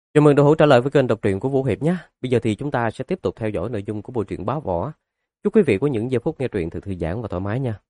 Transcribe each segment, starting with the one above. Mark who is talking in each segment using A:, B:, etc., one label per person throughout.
A: Chào mừng đã hỗ trợ lại với kênh đọc truyện của Vũ Hiệp nhé. Bây giờ thì chúng ta sẽ tiếp tục theo dõi nội dung của bộ truyện Bá Võ. Chúc quý vị có những giây phút nghe truyện thật thư giãn và thoải mái nha.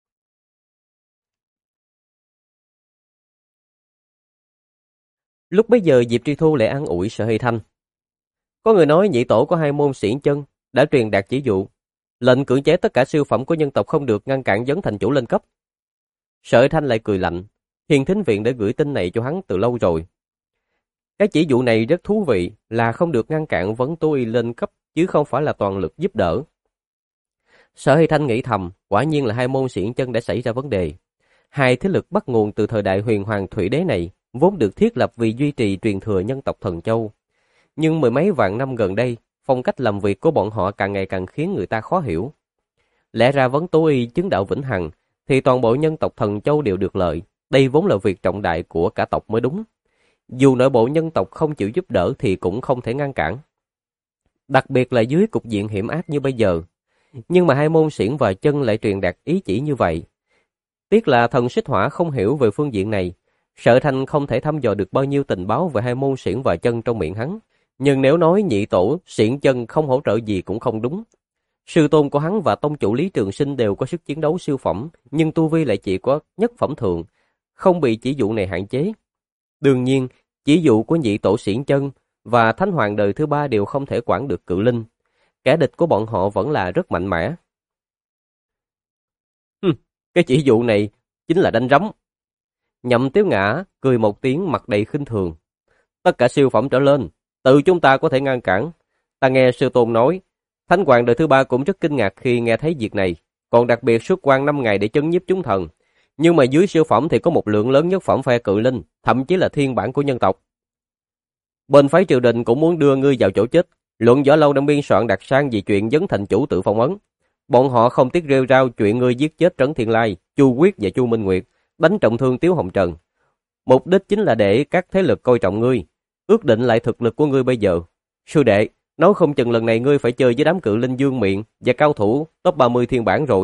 A: Lúc bấy giờ Diệp Tri Thu lại an ủi Sở Hy Thanh. Có người nói nhị tổ có hai môn xiển chân đã truyền đạt chỉ dụ, lệnh cưỡng chế tất cả siêu phẩm của nhân tộc không được ngăn cản vấn thành chủ lên cấp. Sở Hy Thanh lại cười lạnh. Hiền Thính Viện đã gửi tin này cho hắn từ lâu rồi. Cái chỉ dụ này rất thú vị, là không được ngăn cản vấn Tố Y lên cấp chứ không phải là toàn lực giúp đỡ. Sở Hy Thanh nghĩ thầm, quả nhiên là hai môn xiển chân đã xảy ra vấn đề. Hai thế lực bắt nguồn từ thời đại huyền hoàng thủy đế này, vốn được thiết lập vì duy trì truyền thừa nhân tộc Thần Châu. Nhưng mười mấy vạn năm gần đây, phong cách làm việc của bọn họ càng ngày càng khiến người ta khó hiểu. Lẽ ra vấn Tố Y chứng đạo vĩnh hằng, thì toàn bộ nhân tộc Thần Châu đều được lợi. Đây vốn là việc trọng đại của cả tộc mới đúng. Dù nội bộ nhân tộc không chịu giúp đỡ thì cũng không thể ngăn cản. Đặc biệt là dưới cục diện hiểm ác như bây giờ. Nhưng mà hai môn xiển và chân lại truyền đạt ý chỉ như vậy. Tiếc là thần xích hỏa không hiểu về phương diện này. Sở Thanh không thể thăm dò được bao nhiêu tình báo về hai môn xiển và chân trong miệng hắn. Nhưng nếu nói nhị tổ, xiển chân không hỗ trợ gì cũng không đúng. Sư tôn của hắn và tông chủ Lý Trường Sinh đều có sức chiến đấu siêu phẩm, nhưng tu vi lại chỉ có nhất phẩm thường, không bị chỉ dụ này hạn chế. Đương nhiên, chỉ dụ của nhị tổ xiển chân và thánh hoàng đời thứ ba đều không thể quản được cự linh. Kẻ địch của bọn họ vẫn là rất mạnh mẽ. Cái chỉ dụ này chính là đánh rắm. Nhậm Tiếu Ngã cười một tiếng mặt đầy khinh thường. Tất cả siêu phẩm trở lên, tự chúng ta có thể ngăn cản. Ta nghe sư tôn nói, thánh hoàng đời thứ ba cũng rất kinh ngạc khi nghe thấy việc này, còn đặc biệt xuất quan 5 ngày để chấn nhiếp chúng thần. Nhưng mà dưới siêu phẩm thì có một lượng lớn nhất phẩm phe cự linh, thậm chí là thiên bản của nhân tộc. Bên phái triều đình cũng muốn đưa ngươi vào chỗ chết. Luận Võ Lâu đang biên soạn đặc sang vì chuyện vấn thành chủ tự phong ấn. Bọn họ không tiếc rêu rao chuyện ngươi giết chết Trấn Thiên Lai, Chu Quyết và Chu Minh Nguyệt, đánh trọng thương Tiếu Hồng Trần. Mục đích chính là để các thế lực coi trọng ngươi, ước định lại thực lực của ngươi bây giờ. Sư đệ, nói không chừng lần này ngươi phải chơi với đám cự linh Dương Miện và cao thủ top 30 thiên bản rồi.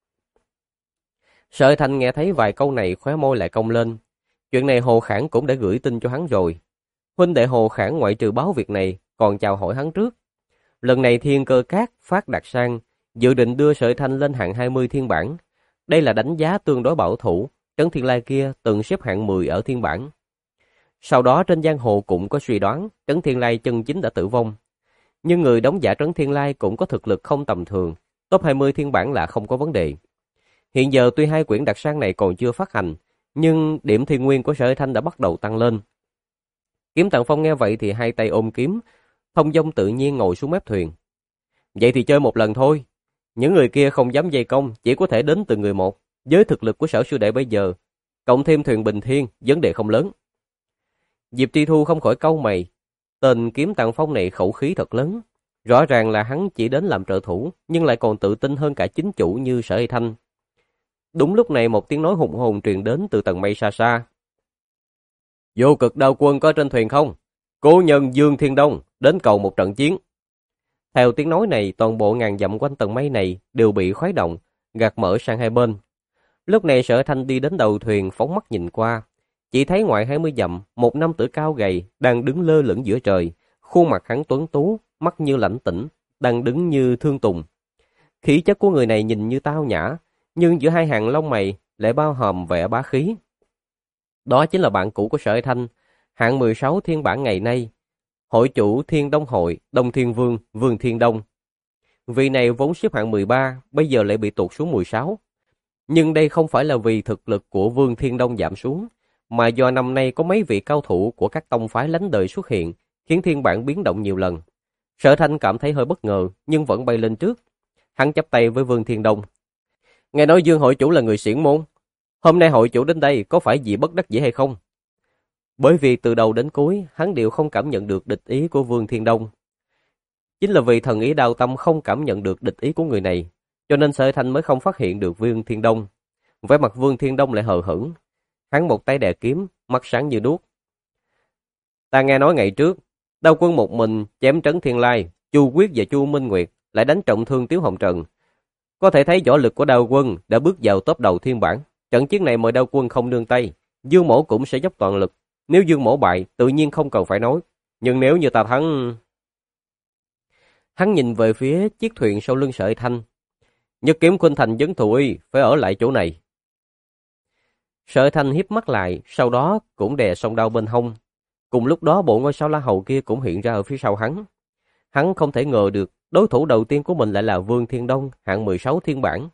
A: Sở Thanh nghe thấy vài câu này khóe môi lại cong lên. Chuyện này Hồ Khảng cũng đã gửi tin cho hắn rồi. Huynh đệ Hồ Khảng ngoại trừ báo việc này, còn chào hỏi hắn trước. Lần này Thiên Cơ Các phát đặc sang, dự định đưa Sở Thanh lên hạng 20 thiên bản. Đây là đánh giá tương đối bảo thủ, Trấn Thiên Lai kia từng xếp hạng 10 ở thiên bản. Sau đó trên giang hồ cũng có suy đoán Trấn Thiên Lai chân chính đã tử vong. Nhưng người đóng giả Trấn Thiên Lai cũng có thực lực không tầm thường, top 20 thiên bản là không có vấn đề. Hiện giờ tuy hai quyển đặc sang này còn chưa phát hành, nhưng điểm thiên nguyên của Sở Thanh đã bắt đầu tăng lên. Kiếm Tàng Phong nghe vậy thì hai tay ôm kiếm, thông dong tự nhiên ngồi xuống mép thuyền. Vậy thì chơi một lần thôi. Những người kia không dám dây công, chỉ có thể đến từng người một. Với thực lực của Sở sư đệ bây giờ, cộng thêm thuyền bình thiên, vấn đề không lớn. Diệp Tri Thu không khỏi cau mày. Tên Kiếm Tàng Phong này khẩu khí thật lớn. Rõ ràng là hắn chỉ đến làm trợ thủ, nhưng lại còn tự tin hơn cả chính chủ như Sở Hy Thanh. Đúng lúc này một tiếng nói hùng hồn truyền đến từ tầng mây xa xa. Vô Cực Đao Quân có trên thuyền không? Cố nhân Dương Thiên Đông đến cầu một trận chiến. Theo tiếng nói này, toàn bộ ngàn dặm quanh tầng mây này đều bị khuấy động, gạt mở sang hai bên. Lúc này Sở Thanh đi đến đầu thuyền phóng mắt nhìn qua, chỉ thấy ngoài 20 dặm, một nam tử cao gầy đang đứng lơ lửng giữa trời, khuôn mặt hắn tuấn tú, mắt như lãnh tĩnh, đang đứng như thương tùng. Khí chất của người này nhìn như tao nhã, nhưng giữa hai hàng lông mày lại bao hàm vẻ bá khí. Đó chính là bạn cũ của Sở Thanh, hạng 16 thiên bản ngày nay, hội chủ Thiên Đông Hội, Đông Thiên Vương, Vương Thiên Đông. Vị này vốn xếp hạng 13, bây giờ lại bị tụt xuống 16. Nhưng đây không phải là vì thực lực của Vương Thiên Đông giảm xuống, mà do năm nay có mấy vị cao thủ của các tông phái lánh đời xuất hiện, khiến thiên bản biến động nhiều lần. Sở Thanh cảm thấy hơi bất ngờ, nhưng vẫn bay lên trước. Hắn chắp tay với Vương Thiên Đông. Nghe nói Dương hội chủ là người xiển môn. Hôm nay hội chủ đến đây có phải vì bất đắc dĩ hay không? Bởi vì từ đầu đến cuối, hắn đều không cảm nhận được địch ý của Vương Thiên Đông. Chính là vì thần ý Đao Tâm không cảm nhận được địch ý của người này, cho nên Sở Thanh mới không phát hiện được Vương Thiên Đông. Vẻ mặt Vương Thiên Đông lại hờ hững. Hắn một tay đè kiếm, mắt sáng như đuốc. Ta nghe nói ngày trước, Đao Quân một mình chém Trấn Thiên Lai, Chu Quyết và Chu Minh Nguyệt, lại đánh trọng thương Tiếu Hồng Trần. Có thể thấy võ lực của Đao Quân đã bước vào top đầu thiên bản. Trận chiến này mời Đao Quân không nương tay, Dương Mỗ cũng sẽ dốc toàn lực. Nếu Dương Mỗ bại, tự nhiên không cần phải nói. Nhưng nếu như ta thắng... Hắn nhìn về phía chiếc thuyền sau lưng Sợi Thanh. Nhất kiếm khuynh thành vấn thù y, phải ở lại chỗ này. Sợi Thanh hiếp mắt lại, sau đó cũng đè song đao bên hông. Cùng lúc đó bộ ngôi sao La Hầu kia cũng hiện ra ở phía sau hắn. Hắn không thể ngờ được đối thủ đầu tiên của mình lại là Vương Thiên Đông, hạng 16 thiên bản.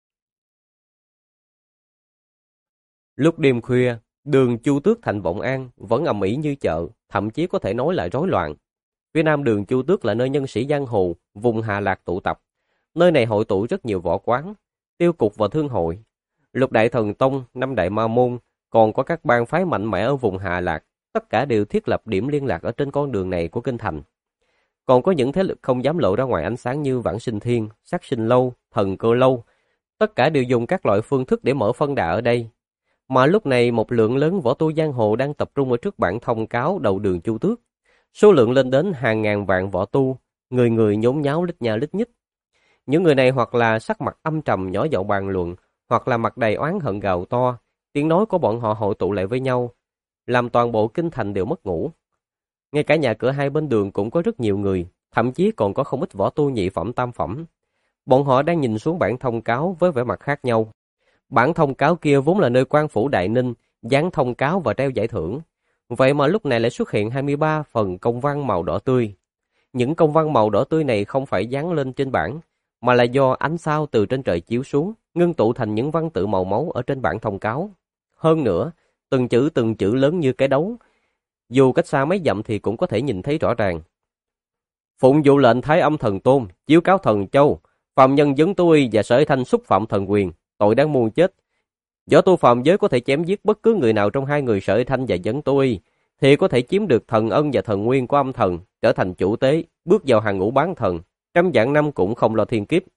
A: Lúc đêm khuya, đường Chu Tước thành Vọng An vẫn ầm ĩ như chợ, thậm chí có thể nói là rối loạn. Phía nam đường Chu Tước là nơi nhân sĩ giang hồ, vùng Hà Lạc tụ tập. Nơi này hội tụ rất nhiều võ quán, tiêu cục và thương hội. Lục Đại Thần Tông, Năm Đại Ma Môn, còn có các bang phái mạnh mẽ ở vùng Hà Lạc, tất cả đều thiết lập điểm liên lạc ở trên con đường này của kinh thành. Còn có những thế lực không dám lộ ra ngoài ánh sáng như Vãng Sinh Thiên, Sát Sinh Lâu, Thần Cơ Lâu, tất cả đều dùng các loại phương thức để mở phân đà ở đây. Mà lúc này một lượng lớn võ tu giang hồ đang tập trung ở trước bảng thông cáo đầu đường Chu Tước. Số lượng lên đến hàng ngàn vạn võ tu, người người nhốn nháo lít nha lít nhít. Những người này hoặc là sắc mặt âm trầm nhỏ giọng bàn luận, hoặc là mặt đầy oán hận gào to, tiếng nói của bọn họ hội tụ lại với nhau, làm toàn bộ kinh thành đều mất ngủ. Ngay cả nhà cửa hai bên đường cũng có rất nhiều người, thậm chí còn có không ít võ tu nhị phẩm tam phẩm. Bọn họ đang nhìn xuống bản thông cáo với vẻ mặt khác nhau. Bản thông cáo kia vốn là nơi quan phủ Đại Ninh, dán thông cáo và treo giải thưởng. Vậy mà lúc này lại xuất hiện 23 phần công văn màu đỏ tươi. Những công văn màu đỏ tươi này không phải dán lên trên bảng, mà là do ánh sao từ trên trời chiếu xuống, ngưng tụ thành những văn tự màu máu ở trên bản thông cáo. Hơn nữa, từng chữ lớn như cái đấu. Dù cách xa mấy dặm thì cũng có thể nhìn thấy rõ ràng. Phụng vụ lệnh Thái Âm Thần Tôn, chiếu cáo Thần Châu, phạm nhân Vấn Tú Y và Sở Thanh xúc phạm thần quyền, tội đáng muôn chết. Võ tu phạm giới có thể chém giết bất cứ người nào trong hai người Sở Thanh và Vấn Tú Y, thì có thể chiếm được thần ân và thần nguyên của âm thần, trở thành chủ tế, bước vào hàng ngũ bán thần, trăm vạn năm cũng không lo thiên kiếp.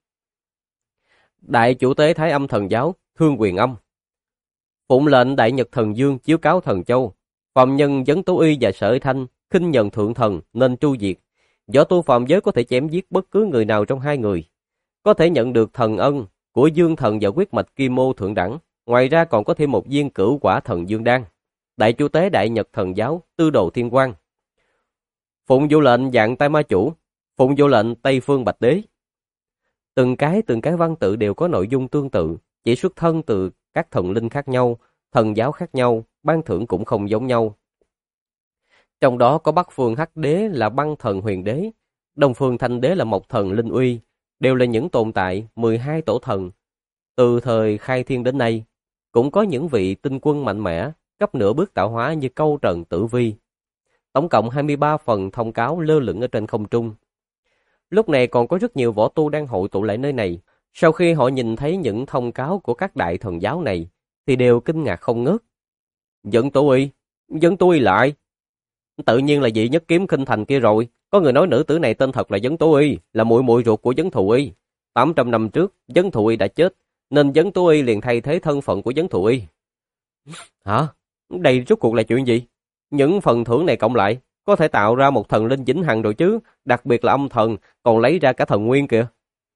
A: Đại chủ tế Thái Âm Thần Giáo, Thương Quyền Âm. Phụng lệnh Đại Nhật Thần Dương chiếu cáo Thần Châu, phạm nhân Vấn Tú Y và Sở Thanh khinh nhẫn thượng thần nên tru diệt. Võ tu phạm giới có thể chém giết bất cứ người nào trong hai người, có thể nhận được thần ân của Dương Thần và huyết mạch Kim Ô thượng đẳng. Ngoài ra còn có thêm một viên cửu quả thần Dương đan. Đại chủ tế Đại Nhật Thần Giáo, Tư Đồ Thiên Quang. Phụng vụ lệnh Dạng Tai Ma Chủ, phụng vụ lệnh Tây Phương Bạch Đế. Từng cái văn tự đều có nội dung tương tự, chỉ xuất thân từ các thần linh khác nhau, thần giáo khác nhau, ban thưởng cũng không giống nhau. Trong đó có Bắc Phương Hắc Đế là băng thần huyền đế, Đông Phương Thanh Đế là mộc thần linh uy, đều là những tồn tại 12 tổ thần. Từ thời khai thiên đến nay, cũng có những vị tinh quân mạnh mẽ, cấp nửa bước tạo hóa như Câu Trần Tử Vi. Tổng cộng 23 phần thông cáo lơ lửng ở trên không trung. Lúc này còn có rất nhiều võ tu đang hội tụ lại nơi này. Sau khi họ nhìn thấy những thông cáo của các đại thần giáo này, thì đều kinh ngạc không ngớt. Vấn Tú Y lại. Tự nhiên là vị nhất kiếm khinh thành kia rồi. Có người nói nữ tử này tên thật là Vấn Tú Y, là muội muội ruột của Vấn Thù Y. 800 năm trước, Vấn Thù Y đã chết, nên Vấn Tú Y liền thay thế thân phận của Vấn Thù Y. Hả? Đây rốt cuộc là chuyện gì? Những phần thưởng này cộng lại, có thể tạo ra một thần linh vĩnh hằng rồi chứ, đặc biệt là âm thần, còn lấy ra cả thần nguyên kìa.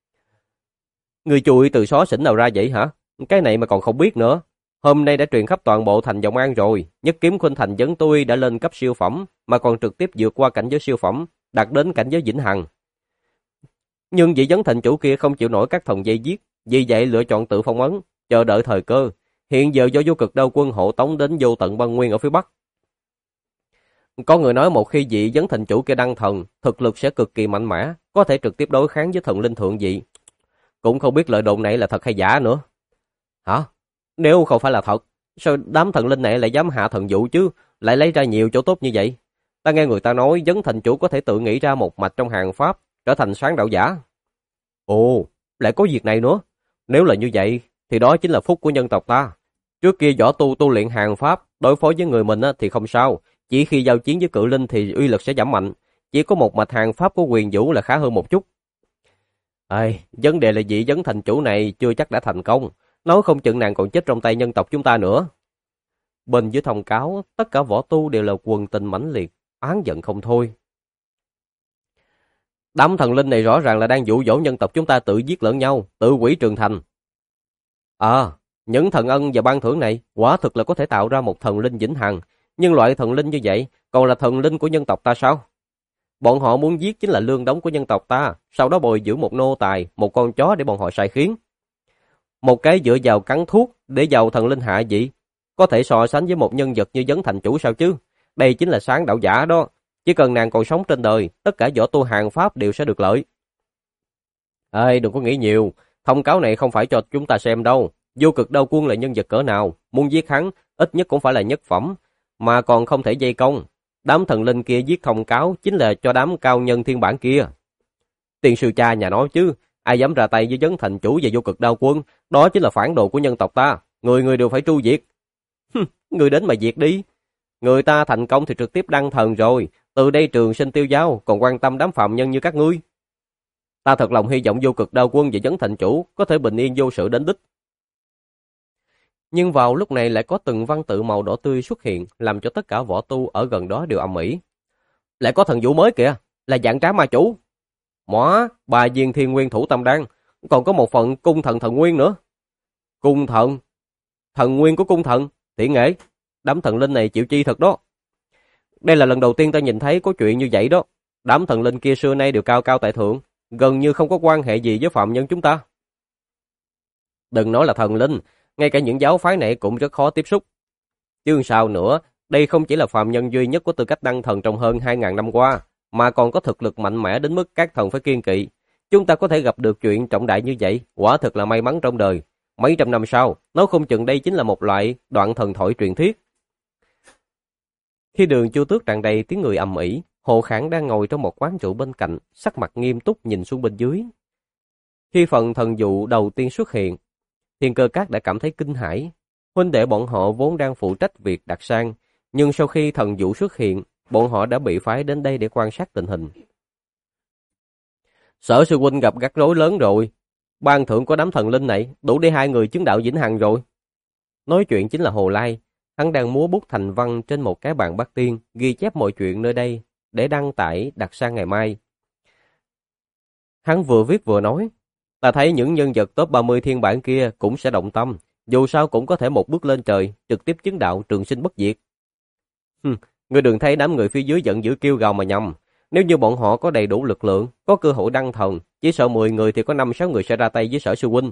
A: Người chui từ xó xỉnh nào ra vậy hả? Cái này mà còn không biết nữa. Hôm nay đã truyền khắp toàn bộ thành Vọng An rồi, nhất kiếm khuynh thành Vấn Tú Y đã lên cấp siêu phẩm, mà còn trực tiếp vượt qua cảnh giới siêu phẩm, đạt đến cảnh giới vĩnh hằng. Nhưng vị Vấn thành chủ kia không chịu nổi các thần dây giết, vì vậy lựa chọn tự phong ấn, chờ đợi thời cơ. Hiện giờ do Vô Cực Đao Quân hộ tống đến vô tận băng nguyên ở phía bắc. Có người nói một khi vị Vấn thành chủ kia đăng thần, thực lực sẽ cực kỳ mạnh mẽ, có thể trực tiếp đối kháng với thần linh thượng vị. Cũng không biết lời đồn này là thật hay giả nữa. Hả? Nếu không phải là thật, sao đám thần linh này lại dám hạ thần dụ chứ, lại lấy ra nhiều chỗ tốt như vậy? Ta nghe người ta nói Vấn thành chủ có thể tự nghĩ ra một mạch trong hàng pháp, trở thành sáng đạo giả. Ồ, lại có việc này nữa. Nếu là như vậy, thì đó chính là phúc của nhân tộc ta. Trước kia võ tu luyện hàng pháp, đối phó với người mình thì không sao. Chỉ khi giao chiến với cự linh thì uy lực sẽ giảm mạnh. Chỉ có một mạch hàng pháp của Quyền Vũ là khá hơn một chút. Vấn đề là vị Vấn thành chủ này chưa chắc đã thành công. Nói không chừng nàng còn chết trong tay nhân tộc chúng ta nữa. Bên dưới thông cáo, tất cả võ tu đều là quần tình mãnh liệt, oán giận không thôi. Đám thần linh này rõ ràng là đang dụ dỗ nhân tộc chúng ta tự giết lẫn nhau, tự hủy trường thành. Những thần ân và ban thưởng này quả thực là có thể tạo ra một thần linh vĩnh hằng. Nhưng loại thần linh như vậy còn là thần linh của nhân tộc ta sao? Bọn họ muốn giết chính là lương đống của nhân tộc ta, sau đó bồi dưỡng một nô tài, một con chó để bọn họ sai khiến. Một cái dựa vào cắn thuốc để giàu thần linh hạ vị, có thể so sánh với một nhân vật như Vấn Thành Chủ sao chứ? Đây chính là sáng đạo giả đó. Chỉ cần nàng còn sống trên đời, tất cả võ tu hàng pháp đều sẽ được lợi. Ê, đừng có nghĩ nhiều, thông cáo này không phải cho chúng ta xem đâu. Vô Cực Đao Quân là nhân vật cỡ nào, muốn giết hắn, ít nhất cũng phải là nhất phẩm, mà còn không thể dây công. Đám thần linh kia viết thông cáo chính là cho đám cao nhân thiên bản kia. Tiên sư cha nhà nói chứ, ai dám ra tay với Vấn Thành Chủ và Vô Cực Đao Quân, đó chính là phản đồ của nhân tộc ta, người người đều phải tru diệt. Người đến mà diệt đi. Người ta thành công thì trực tiếp đăng thần rồi, từ đây trường sinh tiêu giáo, còn quan tâm đám phạm nhân như các ngươi. Ta thật lòng hy vọng Vô Cực Đao Quân và Vấn Thành Chủ có thể bình yên vô sự đến đích. Nhưng vào lúc này lại có từng văn tự màu đỏ tươi xuất hiện, làm cho tất cả võ tu ở gần đó đều ầm ĩ. Lại có thần vũ mới kìa, là Vạn Trá Ma Chủ. Mỏ, 3 viên Thiên Nguyên Thủ Tâm Đan, còn có một phần cung thần thần nguyên nữa. Cung thần, thần nguyên của cung thần, tỷ nghệ, đám thần linh này chịu chi thật đó. Đây là lần đầu tiên ta nhìn thấy có chuyện như vậy đó. Đám thần linh kia xưa nay đều cao cao tại thượng, gần như không có quan hệ gì với phạm nhân chúng ta. Đừng nói là thần linh, ngay cả những giáo phái này cũng rất khó tiếp xúc. Chứ sao nữa, đây không chỉ là phàm nhân duy nhất có tư cách đăng thần trong hơn 2.000 năm qua, mà còn có thực lực mạnh mẽ đến mức các thần phải kiêng kỵ. Chúng ta có thể gặp được chuyện trọng đại như vậy, quả thực là may mắn trong đời. Mấy trăm năm sau, nó không chừng đây chính là một loại đoạn thần thoại truyền thuyết. Khi đường Chu Tước tràn đầy tiếng người ầm ĩ, Hồ Khảng đang ngồi trong một quán rượu bên cạnh, sắc mặt nghiêm túc nhìn xuống bên dưới. Khi phần thần dụ đầu tiên xuất hiện, Thiên Cơ Các đã cảm thấy kinh hãi. Huynh đệ bọn họ vốn đang phụ trách việc đặt sang, nhưng sau khi thần dụ xuất hiện, bọn họ đã bị phái đến đây để quan sát tình hình. Sở sư huynh gặp rắc rối lớn rồi. Ban thưởng của đám thần linh này đủ để hai người chứng đạo vĩnh hằng rồi. Nói chuyện chính là Hồ Lai. Hắn đang múa bút thành văn trên một cái bàn bát tiên, ghi chép mọi chuyện nơi đây để đăng tải đặt sang ngày mai. Hắn vừa viết vừa nói, ta thấy những nhân vật top 30 thiên bản kia cũng sẽ động tâm, dù sao cũng có thể một bước lên trời, trực tiếp chứng đạo trường sinh bất diệt. Ngươi đừng thấy đám người phía dưới giận dữ kêu gào mà nhầm. Nếu như bọn họ có đầy đủ lực lượng, có cơ hội đăng thần, chỉ sợ 10 người thì có 5-6 người sẽ ra tay với Sở sư huynh.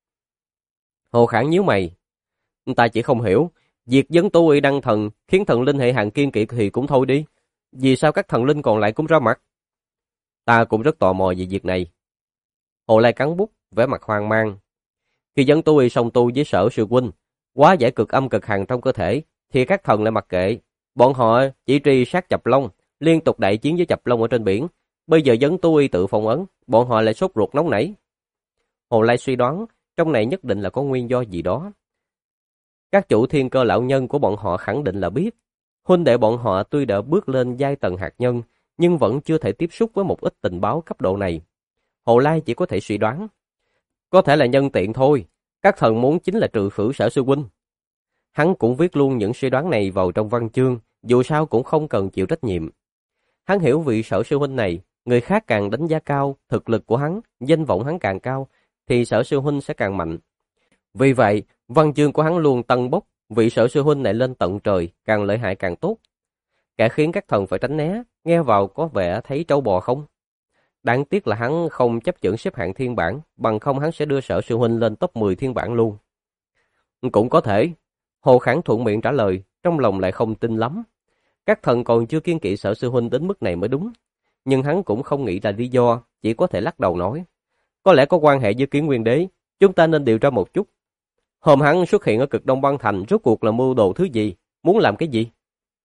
A: Hồ Khảng nhíu mày. Ta chỉ không hiểu, việc Vấn Tú Uy đăng thần khiến thần linh hệ hàng kiên kỵ thì cũng thôi đi. Vì sao các thần linh còn lại cũng ra mặt? Ta cũng rất tò mò về việc này. Hồ Lai cắn bút, vẻ mặt hoang mang. Khi Vấn Tú Uy song tu với Sở sư huynh, quá giải cực âm cực hàn trong cơ thể, thì các thần lại mặc kệ. Bọn họ chỉ truy sát Chập Long, liên tục đại chiến với Chập Long ở trên biển. Bây giờ Vấn Tú Uy tự phong ấn, bọn họ lại sốt ruột nóng nảy. Hồ Lai suy đoán, trong này nhất định là có nguyên do gì đó. Các chủ thiên cơ lão nhân của bọn họ khẳng định là biết. Huynh đệ bọn họ tuy đã bước lên giai tầng hạt nhân, nhưng vẫn chưa thể tiếp xúc với một ít tình báo cấp độ này. Hồ Lai chỉ có thể suy đoán. Có thể là nhân tiện thôi, các thần muốn chính là trừ khử Sở sư huynh. Hắn cũng viết luôn những suy đoán này vào trong văn chương, dù sao cũng không cần chịu trách nhiệm. Hắn hiểu vị Sở sư huynh này, người khác càng đánh giá cao, thực lực của hắn, danh vọng hắn càng cao, thì Sở sư huynh sẽ càng mạnh. Vì vậy, văn chương của hắn luôn tăng bốc, vị Sở sư huynh này lên tận trời, càng lợi hại càng tốt. Cả khiến các thần phải tránh né, nghe vào có vẻ thấy trâu bò không? Đáng tiếc là hắn không chấp chưởng xếp hạng thiên bản, bằng không hắn sẽ đưa Sở sư huynh lên top 10 thiên bản luôn. Cũng có thể. Hồ Khảng thuận miệng trả lời, trong lòng lại không tin lắm. Các thần còn chưa kiên kỵ Sở sư huynh đến mức này mới đúng. Nhưng hắn cũng không nghĩ ra lý do, chỉ có thể lắc đầu nói. Có lẽ có quan hệ với Kiến Nguyên Đế, chúng ta nên điều tra một chút. Hôm hắn xuất hiện ở Cực Đông Băng Thành rốt cuộc là mưu đồ thứ gì, muốn làm cái gì?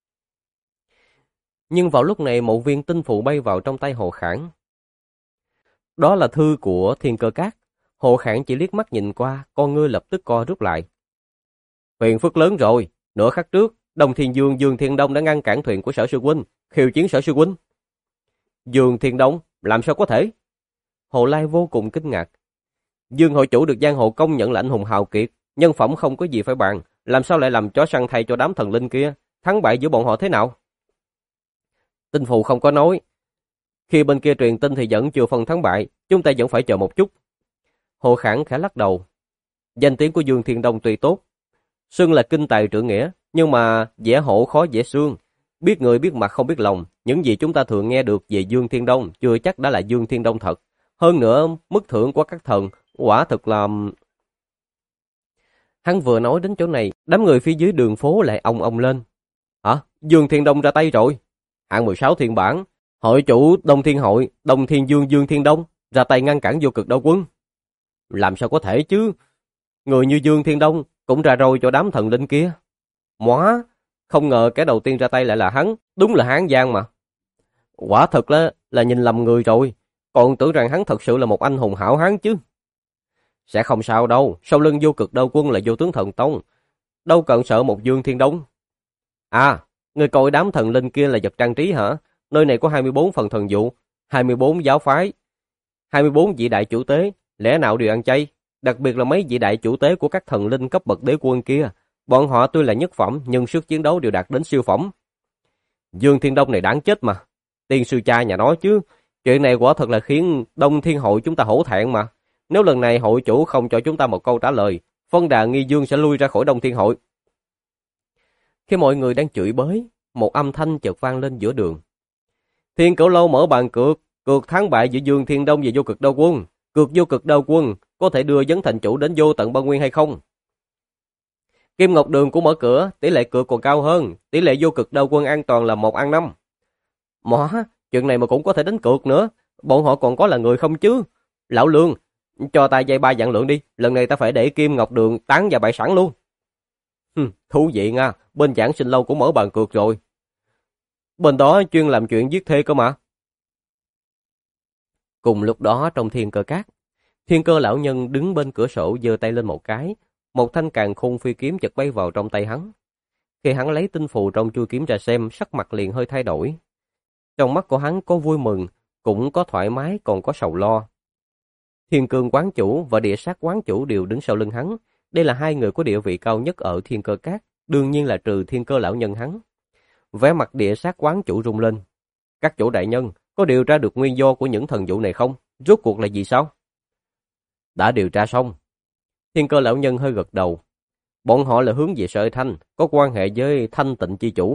A: Nhưng vào lúc này một viên tinh phụ bay vào trong tay Hồ Khảng. Đó là thư của Thiên Cơ Các. Hồ Khảng chỉ liếc mắt nhìn qua, con ngươi lập tức co rút lại. Phiền phức lớn rồi, nửa khắc trước, Đông Thiên Dương Dương Thiên Đông đã ngăn cản thuyền của Sở sư huynh, khiêu chiến Sở sư huynh. Dương Thiên Đông, làm sao có thể? Hồ Lai vô cùng kinh ngạc. Dương hội chủ được giang hồ công nhận là anh hùng hào kiệt, nhân phẩm không có gì phải bàn, làm sao lại làm chó săn thay cho đám thần linh kia, thắng bại giữa bọn họ thế nào? Tinh phụ không có nói. Khi bên kia truyền tin thì vẫn chưa phân thắng bại, chúng ta vẫn phải chờ một chút. Hồ Khảng khẽ lắc đầu. Danh tiếng của Dương Thiên Đông tuy tốt, xưng là kinh tài trượng nghĩa, Nhưng mà dễ hổ khó dễ xương, biết người biết mặt không biết lòng, những gì chúng ta thường nghe được về Dương Thiên Đông chưa chắc đã là Dương Thiên Đông thật. Hơn nữa, mức thưởng của các thần quả thực là... Hắn vừa nói đến chỗ này, đám người phía dưới đường phố lại ong ong lên. Hả? Dương Thiên Đông ra tay rồi. Hạng 16 thiên bản, hội chủ Đông Thiên Hội, Đông Thiên Dương Dương Thiên Đông, ra tay ngăn cản Vô Cực Đao Quân. Làm sao có thể chứ? Người như Dương Thiên Đông cũng ra rồi cho đám thần linh kia. Móa, không ngờ cái đầu tiên ra tay lại là hắn, đúng là Hán Giang mà. Quả thật là nhìn lầm người rồi, còn tưởng rằng hắn thật sự là một anh hùng hảo hán chứ. Sẽ không sao đâu, sau lưng Vô Cực Đao Quân là Vô Tướng Thần Tông, đâu cần sợ một Dương Thiên Đông. À, người coi đám thần linh kia là vật trang trí hả? Nơi này có 24 phần thần dụ, 24 giáo phái, 24 vị đại chủ tế, lẽ nào đều ăn chay? Đặc biệt là mấy vị đại chủ tế của các thần linh cấp bậc đế quân kia, bọn họ tuy là nhất phẩm nhưng sức chiến đấu đều đạt đến siêu phẩm. Dương Thiên Đông này đáng chết mà. Tiên sư cha nhà nói chứ, chuyện này quả thật là khiến Đông Thiên Hội chúng ta hổ thẹn mà. Nếu lần này hội chủ không cho chúng ta một câu trả lời, phân đà nghi dương sẽ lui ra khỏi Đông Thiên Hội. Khi mọi người đang chửi bới, một âm thanh chợt vang lên giữa đường. Thiên Cửu Lâu mở bàn cược, cược thắng bại giữa Dương Thiên Đông và Vô Cực Đao Quân. Cược Vô Cực Đao Quân có thể đưa Vấn Thành Chủ đến vô tận băng nguyên hay không? Kim Ngọc Đường cũng mở cửa, tỷ lệ cược còn cao hơn, tỷ lệ Vô Cực Đao Quân an toàn là 1/5. Mỏ, chuyện này mà cũng có thể đánh cược nữa, bọn họ còn có là người không chứ? Lão Lương, cho ta dây 3 vạn lượng đi, lần này ta phải để Kim Ngọc Đường tán và bại sẵn luôn. Thú vị nha, bên Giảng Sinh Lâu cũng mở bàn cược rồi. Bên đó chuyên làm chuyện giết thê cơ mà. Cùng lúc đó trong Thiên Cơ Các, Thiên Cơ lão nhân đứng bên cửa sổ giơ tay lên một cái, một thanh càn khôn phi kiếm chợt bay vào trong tay hắn. Khi hắn lấy tinh phù trong chuôi kiếm ra xem, sắc mặt liền hơi thay đổi. Trong mắt của hắn có vui mừng, cũng có thoải mái, còn có sầu lo. Thiên Cương quán chủ và Địa Sát quán chủ đều đứng sau lưng hắn. Đây là hai người có địa vị cao nhất ở Thiên Cơ Các, đương nhiên là trừ Thiên Cơ lão nhân hắn. Vẻ mặt Địa Sát quán chủ rung lên. Các chủ đại nhân, có điều tra được nguyên do của những thần vụ này không? Rốt cuộc là gì sao? Đã điều tra xong. Thiên Cơ lão nhân hơi gật đầu. Bọn họ là hướng về Sợi Thanh, có quan hệ với Thanh Tịnh chi chủ.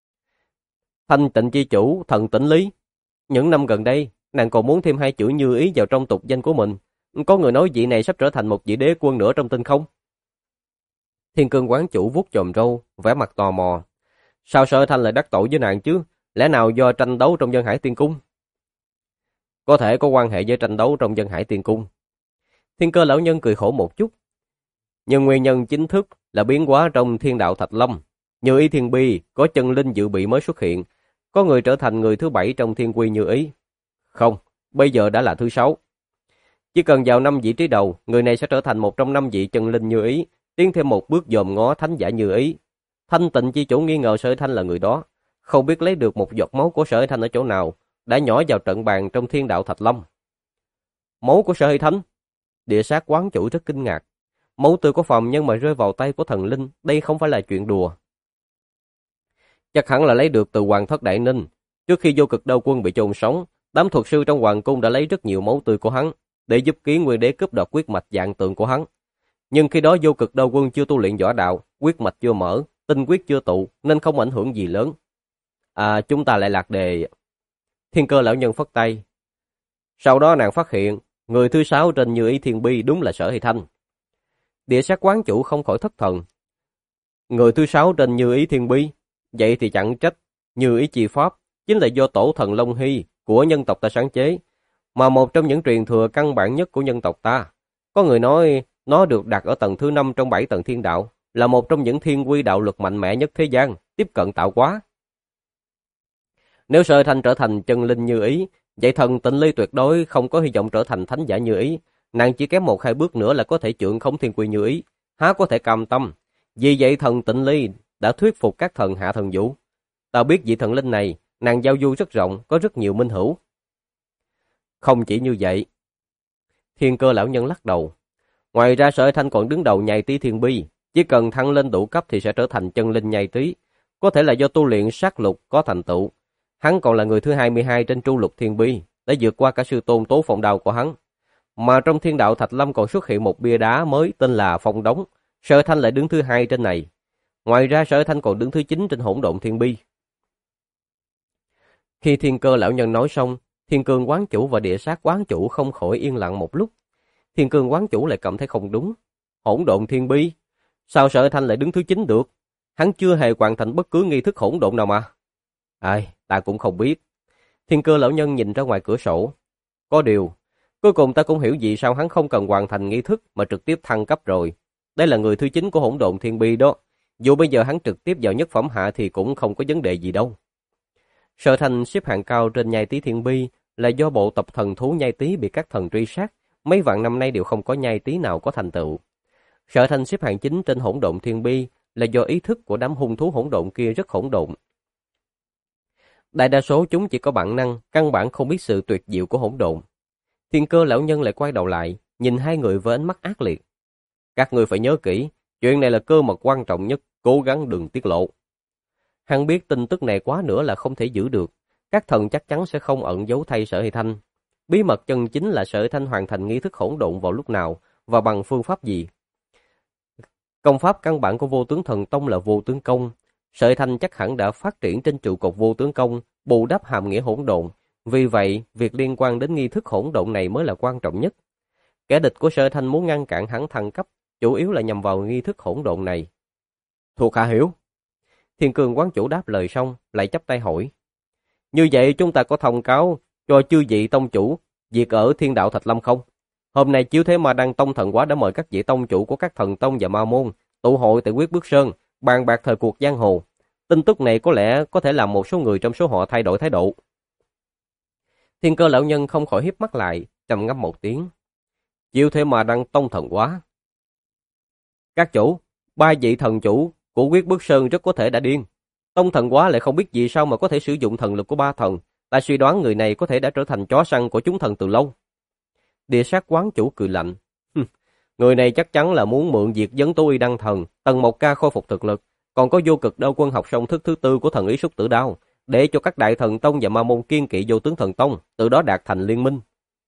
A: Thanh Tịnh chi chủ, thần Tịnh Lý. Những năm gần đây, nàng còn muốn thêm 2 chữ Như Ý vào trong tục danh của mình. Có người nói vị này sắp trở thành một vị đế quân nữa trong tinh không. Thiên Cương quán chủ vuốt chòm râu, vẻ mặt tò mò. Sao Sợi Thanh lại đắc tội với nàng chứ? Lẽ nào do tranh đấu trong Dân Hải Tiên Cung? Có thể có quan hệ với tranh đấu trong Dân Hải Tiên Cung. Thiên Cơ lão nhân cười khổ một chút. Nhưng nguyên nhân chính thức là biến hóa trong Thiên Đạo Thạch Lâm. Như Ý Thiên Bi có chân linh dự bị mới xuất hiện. Có người trở thành người thứ 7 trong Thiên Quy Như Ý. Không, bây giờ đã là thứ 6. Chỉ cần vào 5 vị trí đầu, người này sẽ trở thành một trong 5 vị chân linh Như Ý, tiến thêm một bước dòm ngó thánh giả Như Ý. Thanh Tịnh chi chủ nghi ngờ Sở Thanh là người đó, không biết lấy được một giọt máu của Sở Thanh ở chỗ nào, đã nhỏ vào trận bàn trong Thiên Đạo Thạch Lâm. Máu của Sở Thanh? Địa Sát quán chủ rất kinh ngạc. Máu tươi của phàm nhân mà rơi vào tay của thần linh, đây không phải là chuyện đùa. Chắc hẳn là lấy được từ Hoàng Thất Đại Ninh. Trước khi Vô Cực Đao Quân bị chôn sống, đám thuật sư trong hoàng cung đã lấy rất nhiều máu tươi của hắn để giúp Kiến Nguyên Đế cướp đoạt quyết mạch dạng tượng của hắn. Nhưng khi đó Vô Cực Đao Quân chưa tu luyện võ đạo, quyết mạch chưa mở, tinh quyết chưa tụ, nên không ảnh hưởng gì lớn. Chúng ta lại lạc đề. Thiên Cơ lão nhân phất tay. Sau đó nàng phát hiện, người thứ 6 trên Như Ý Thiên Bi đúng là Sở Hy Thanh. Địa Sát quán chủ không khỏi thất thần. Người thứ 6 trên Như Ý Thiên Bi, vậy thì chẳng trách Như Ý chi pháp chính là do tổ thần Long Hy của nhân tộc ta sáng chế, mà một trong những truyền thừa căn bản nhất của nhân tộc ta. Có người nói nó được đặt ở tầng thứ 5 trong 7 tầng thiên đạo, là một trong những thiên quy đạo luật mạnh mẽ nhất thế gian, tiếp cận tạo hóa. Nếu Sở Thanh trở thành chân linh Như Ý, vậy thần Tịnh Ly tuyệt đối không có hy vọng trở thành thánh giả Như Ý. Nàng chỉ kém 1-2 bước nữa là có thể trượng khống thiên quy Như Ý, há có thể cam tâm. Vì vậy thần Tịnh Ly đã thuyết phục các thần hạ thần vũ. Ta biết vị thần linh này, nàng giao du rất rộng, có rất nhiều minh hữu. Không chỉ như vậy. Thiên Cơ lão nhân lắc đầu. Ngoài ra Sở Thanh còn đứng đầu nhai tí thiên bi, chỉ cần thăng lên đủ cấp thì sẽ trở thành chân linh nhai tí. Có thể là do tu luyện sát lục có thành tựu. Hắn còn là người thứ 22 trên tru lục thiên bi, đã vượt qua cả sư tôn Tố Phong Đao của hắn. Mà trong Thiên Đạo Thạch Lâm còn xuất hiện một bia đá mới tên là Phong Đống. Sở Thanh lại đứng thứ 2 trên này. Ngoài ra Sở Thanh còn đứng thứ 9 trên hỗn độn thiên bi. Khi Thiên Cơ lão nhân nói xong, Thiên Cương quán chủ và Địa Sát quán chủ không khỏi yên lặng một lúc. Thiên Cương quán chủ lại cảm thấy không đúng. Hỗn độn thiên bi? Sao Sở Thanh lại đứng thứ 9 được? Hắn chưa hề hoàn thành bất cứ nghi thức hỗn độn nào mà. Ai, ta cũng không biết. Thiên Cơ lão nhân nhìn ra ngoài cửa sổ. Có điều, cuối cùng ta cũng hiểu vì sao hắn không cần hoàn thành nghi thức mà trực tiếp thăng cấp rồi. Đây là người thứ 9 của hỗn độn thiên bi đó. Dù bây giờ hắn trực tiếp vào nhất phẩm hạ thì cũng không có vấn đề gì đâu. Sở Thanh xếp hạng cao trên nhai tí thiên bi là do bộ tộc thần thú nhai tí bị các thần truy sát, mấy vạn năm nay đều không có nhai tí nào có thành tựu. Sở Thanh xếp hạng 9 trên hỗn độn thiên bi là do ý thức của đám hung thú hỗn độn kia rất hỗn độn. Đại đa số chúng chỉ có bản năng, căn bản không biết sự tuyệt diệu của hỗn độn. Thiên Cơ lão nhân lại quay đầu lại, nhìn hai người với ánh mắt ác liệt. Các người phải nhớ kỹ, chuyện này là cơ mật quan trọng nhất, cố gắng đừng tiết lộ. Hắn biết tin tức này quá nữa là không thể giữ được, các thần chắc chắn sẽ không ẩn giấu thay Sở Hy Thanh. Bí mật chân chính là Sở Hy Thanh hoàn thành nghi thức hỗn độn vào lúc nào và bằng phương pháp gì. Công pháp căn bản của Vô Tướng Thần Tông là Vô Tướng Công. Sở Hy Thanh chắc hẳn đã phát triển trên trụ cột Vô Tướng Công, bù đắp hàm nghĩa hỗn độn. Vì vậy, việc liên quan đến nghi thức hỗn độn này mới là quan trọng nhất. Kẻ địch của Sở Hy Thanh muốn ngăn cản hắn thăng cấp, chủ yếu là nhằm vào nghi thức hỗn độn này. Thuộc hạ hiểu. Thiên Cương quán chủ đáp lời xong, lại chắp tay hỏi. Như vậy chúng ta có thông cáo cho chư vị tông chủ việc ở Thiên Đạo Thạch Lâm không? Hôm nay Chiếu Thế Ma Đăng Tông Thần Quá đã mời các vị tông chủ của các thần tông và ma môn tụ hội tại Quyết Bước Sơn, bàn bạc thời cuộc giang hồ. Tin tức này có lẽ có thể làm một số người trong số họ thay đổi thái độ. Thiên Cơ lão nhân không khỏi híp mắt lại, trầm ngâm một tiếng. Chiếu Thế Ma Đăng Tông Thần Quá. Các chủ, ba vị thần chủ của Quyết Bước Sơn rất có thể đã điên. Tông Thần Quá lại không biết vì sao mà có thể sử dụng thần lực của ba thần. Ta suy đoán người này có thể đã trở thành chó săn của chúng thần từ lâu. Địa Sát quán chủ cười lạnh. Người này chắc chắn là muốn mượn việc Vấn Tố Y Đăng Thần, tầng 1K khôi phục thực lực, còn có Vô Cực Đao Quân học song thức thứ 4 của thần ý Xúc Tử Đao, để cho các đại thần tông và ma môn kiên kỵ Vô Tướng Thần Tông, từ đó đạt thành liên minh.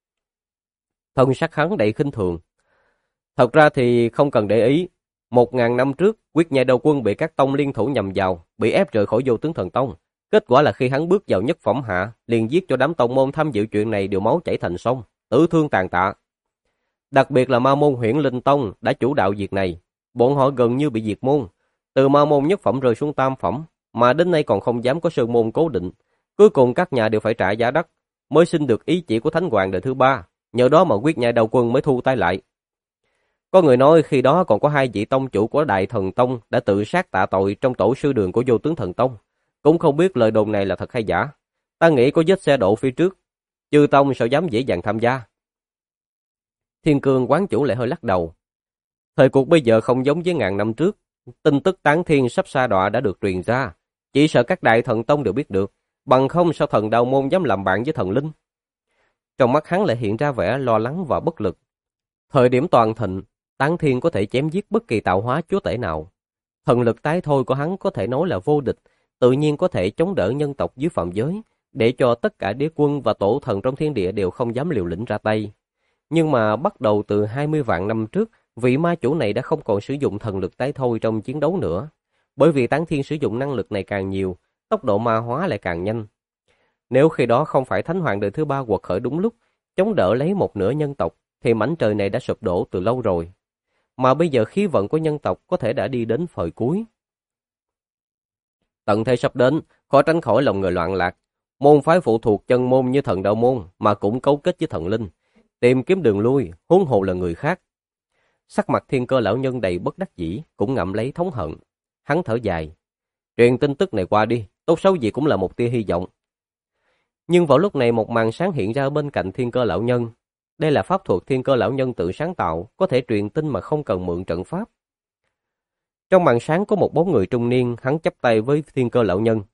A: Thân sắc hắn đầy khinh thường. Thật ra thì không cần để ý. 1000 năm trước, Quyết Nhai Đao Quân bị các tông liên thủ nhằm vào, bị ép rời khỏi Vô Tướng Thần Tông. Kết quả là khi hắn bước vào nhất phẩm hạ, liền giết cho đám tông môn tham dự chuyện này đều máu chảy thành sông, tử thương tàn tạ. Đặc biệt là ma môn Huyễn Linh Tông đã chủ đạo việc này, bọn họ gần như bị diệt môn, từ ma môn nhất phẩm rơi xuống tam phẩm, mà đến nay còn không dám có sơn môn cố định. Cuối cùng các nhà đều phải trả giá đắt, mới xin được ý chỉ của Thánh Hoàng đời thứ 3, nhờ đó mà Quyết Nhai Đao Quân mới thu tay lại. Có người nói khi đó còn có 2 vị tông chủ của Đại Thần Tông đã tự sát tạ tội trong tổ sư đường của Vô Tướng Thần Tông. Cũng không biết lời đồn này là thật hay giả. Ta nghĩ có vết xe đổ phía trước, chư tông sao dám dễ dàng tham gia. Thiên Cương quán chủ lại hơi lắc đầu. Thời cuộc bây giờ không giống với ngàn năm trước. Tin tức tán thiên sắp sa đọa đã được truyền ra. Chỉ sợ các Đại Thần Tông đều biết được. Bằng không sao thần đạo môn dám làm bạn với thần linh. Trong mắt hắn lại hiện ra vẻ lo lắng và bất lực. Thời điểm toàn thịnh, tán thiên có thể chém giết bất kỳ tạo hóa chúa tể nào. Thần lực tái thôi của hắn có thể nói là vô địch, tự nhiên có thể chống đỡ nhân tộc dưới phạm giới, để cho tất cả đế quân và tổ thần trong thiên địa đều không dám liều lĩnh ra tay. Nhưng mà bắt đầu từ 20 vạn năm trước, vị ma chủ này đã không còn sử dụng thần lực tái thôi trong chiến đấu nữa. Bởi vì tán thiên sử dụng năng lực này càng nhiều, tốc độ ma hóa lại càng nhanh. Nếu khi đó không phải Thánh Hoàng đời thứ 3 quật khởi đúng lúc, chống đỡ lấy một nửa nhân tộc, thì mảnh trời này đã sụp đổ từ lâu rồi. Mà bây giờ khí vận của nhân tộc có thể đã đi đến thời cuối. Tận thế sắp đến, khó tránh khỏi lòng người loạn lạc. Môn phái phụ thuộc chân môn như thần đạo môn mà cũng cấu kết với thần linh, tìm kiếm đường lui, huống hồ là người khác. Sắc mặt Thiên Cơ lão nhân đầy bất đắc dĩ, cũng ngậm lấy thống hận. Hắn thở dài. Truyền tin tức này qua đi, tốt xấu gì cũng là một tia hy vọng. Nhưng vào lúc này một màn sáng hiện ra bên cạnh Thiên Cơ lão nhân. Đây là pháp thuật Thiên Cơ lão nhân tự sáng tạo, có thể truyền tin mà không cần mượn trận pháp. Trong màn sáng có một bóng người trung niên, hắn chắp tay với Thiên Cơ lão nhân.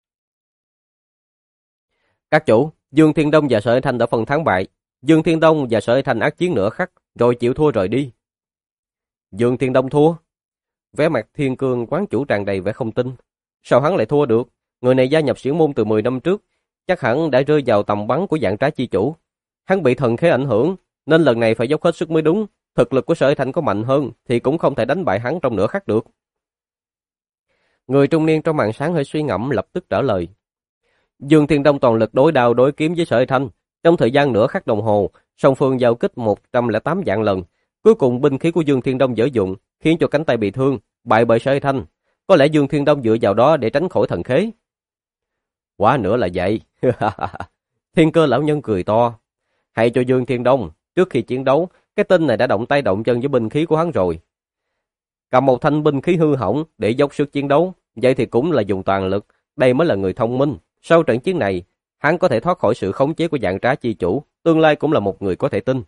A: Các chủ, Dương Thiên Đông và Sở Hy Thanh đã phân thắng bại. Dương Thiên Đông và Sở Hy Thanh ác chiến nửa khắc, rồi chịu thua rời đi. Dương Thiên Đông thua? Vẻ mặt Thiên Cương quán chủ tràn đầy vẻ không tin. Sao hắn lại thua được? Người này gia nhập xiển môn từ 10 năm trước, chắc hẳn đã rơi vào tầm bắn của Vạn Trá chi chủ. Hắn bị thần khí ảnh hưởng, nên lần này phải dốc hết sức mới đúng. Thực lực của Sở Hy Thanh có mạnh hơn, thì cũng không thể đánh bại hắn trong nửa khắc được. Người trung niên trong màn sáng hơi suy ngẫm lập tức trả lời. Dương Thiên Đông toàn lực đối đao đối kiếm với Sở Hải Thanh. Trong thời gian nửa khắc đồng hồ, song phương giao kích 108 vạn lần. Cuối cùng binh khí của Dương Thiên Đông dở dụng, khiến cho cánh tay bị thương, bại bởi Sở Hải Thanh. Có lẽ Dương Thiên Đông dựa vào đó để tránh khỏi thần khế. Quá nữa là vậy. Thiên Cơ lão nhân cười to. Hãy cho Dương Thiên Đông, trước khi chiến đấu, cái tên này đã động tay động chân với binh khí của hắn rồi. Cầm một thanh binh khí hư hỏng để dốc sức chiến đấu, vậy thì cũng là dùng toàn lực, đây mới là người thông minh. Sau trận chiến này, hắn có thể thoát khỏi sự khống chế của Vạn Trá chi chủ, tương lai cũng là một người có thể tin.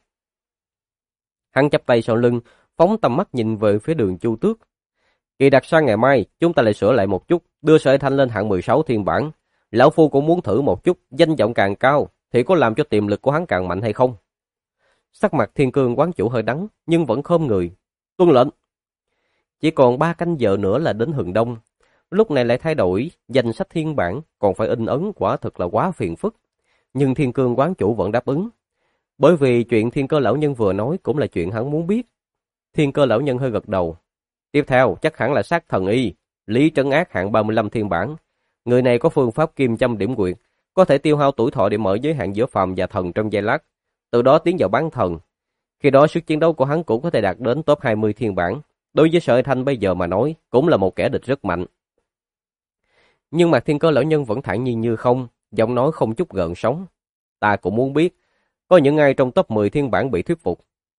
A: Hắn chắp tay sau lưng, phóng tầm mắt nhìn về phía Đường Chu Tước. Kỳ đặt sang ngày mai, chúng ta lại sửa lại một chút, đưa Sở Hải Thanh lên hạng 16 thiên bản. Lão phu cũng muốn thử một chút, danh vọng càng cao thì có làm cho tiềm lực của hắn càng mạnh hay không? Sắc mặt Thiên Cương quán chủ hơi đắng, nhưng vẫn khom người. Tuân lệnh. Chỉ còn 3 canh giờ nữa là đến hừng đông. Lúc này lại thay đổi danh sách thiên bản, còn phải in ấn, quả thực là quá phiền phức. Nhưng Thiên Cương quán chủ vẫn đáp ứng. Bởi vì chuyện Thiên Cơ lão nhân vừa nói cũng là chuyện hắn muốn biết. Thiên Cơ lão nhân hơi gật đầu. Tiếp theo chắc hẳn là sát thần y, Lý Trấn Ác hạng 35 thiên bản. Người này có phương pháp kim châm điểm quyệt, có thể tiêu hao tuổi thọ để mở giới hạn giữa phàm và thần trong giây lát, từ đó tiến vào bán thần. Khi đó sức chiến đấu của hắn cũng có thể đạt đến top 20 thiên bản. Đối với Sở Hải Thanh bây giờ mà nói, cũng là một kẻ địch rất mạnh. Nhưng mà Thiên Cơ lão nhân vẫn thản nhiên như không, giọng nói không chút gợn sóng. Ta cũng muốn biết, có những ai trong top 10 thiên bản bị thuyết phục?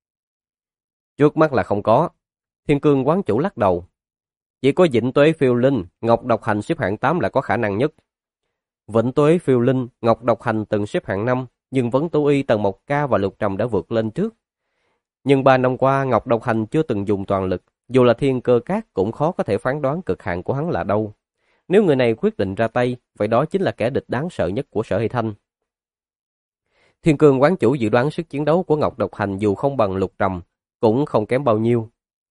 A: Trước mắt là không có. Thiên Cương quán chủ lắc đầu. Chỉ có Vịnh Tuế Phiêu Linh, Ngọc Độc Hành xếp hạng 8 là có khả năng nhất. Vịnh Tuế Phiêu Linh, Ngọc Độc Hành từng xếp hạng 5, nhưng Vấn Tú Y, Tần Mộc Ca và Lục Trầm đã vượt lên trước. Nhưng 3 năm qua Ngọc Độc Hành chưa từng dùng toàn lực, dù là Thiên Cơ Các cũng khó có thể phán đoán cực hạn của hắn là đâu. Nếu người này quyết định ra tay, vậy đó chính là kẻ địch đáng sợ nhất của Sở Hải Thanh. Thiên Cương quán chủ dự đoán sức chiến đấu của Ngọc Độc Hành dù không bằng Lục Trầm, cũng không kém bao nhiêu.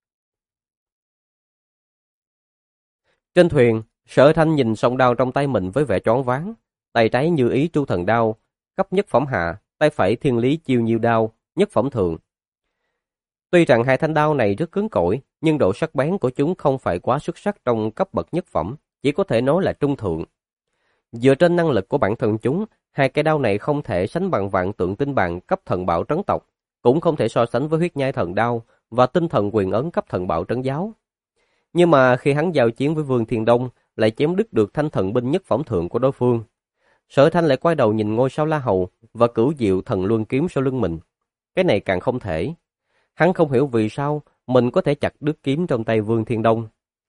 A: Trên thuyền, Sở Thanh nhìn song đao trong tay mình với vẻ choáng váng, tay trái Như Ý Tru Thần đao, cấp nhất phẩm hạ, tay phải Thiên Lý Chiêu Nhiêu đao, nhất phẩm thượng. Tuy rằng hai thanh đao này rất cứng cỏi, nhưng độ sắc bén của chúng không phải quá xuất sắc trong cấp bậc nhất phẩm, chỉ có thể nói là trung thượng. Dựa trên năng lực của bản thân chúng, hai cái đao này không thể sánh bằng Vạn Tượng Tinh Bàn cấp thần bạo trấn tộc, cũng không thể so sánh với Huyết Nhai Thần đao và Tinh Thần Quyền ấn cấp thần bạo trấn giáo. Nhưng mà khi hắn giao chiến với Vương Thiên Đông, lại chém đứt được thanh thần binh nhất phẩm thượng của đối phương. Sở Thanh lại quay đầu nhìn ngôi sao La Hầu và Cửu Diệu Thần Luân kiếm sau lưng mình. Cái này càng không thể. Hắn không hiểu vì sao mình có thể chặt đứt kiếm trong tay Vương Thiên Đông.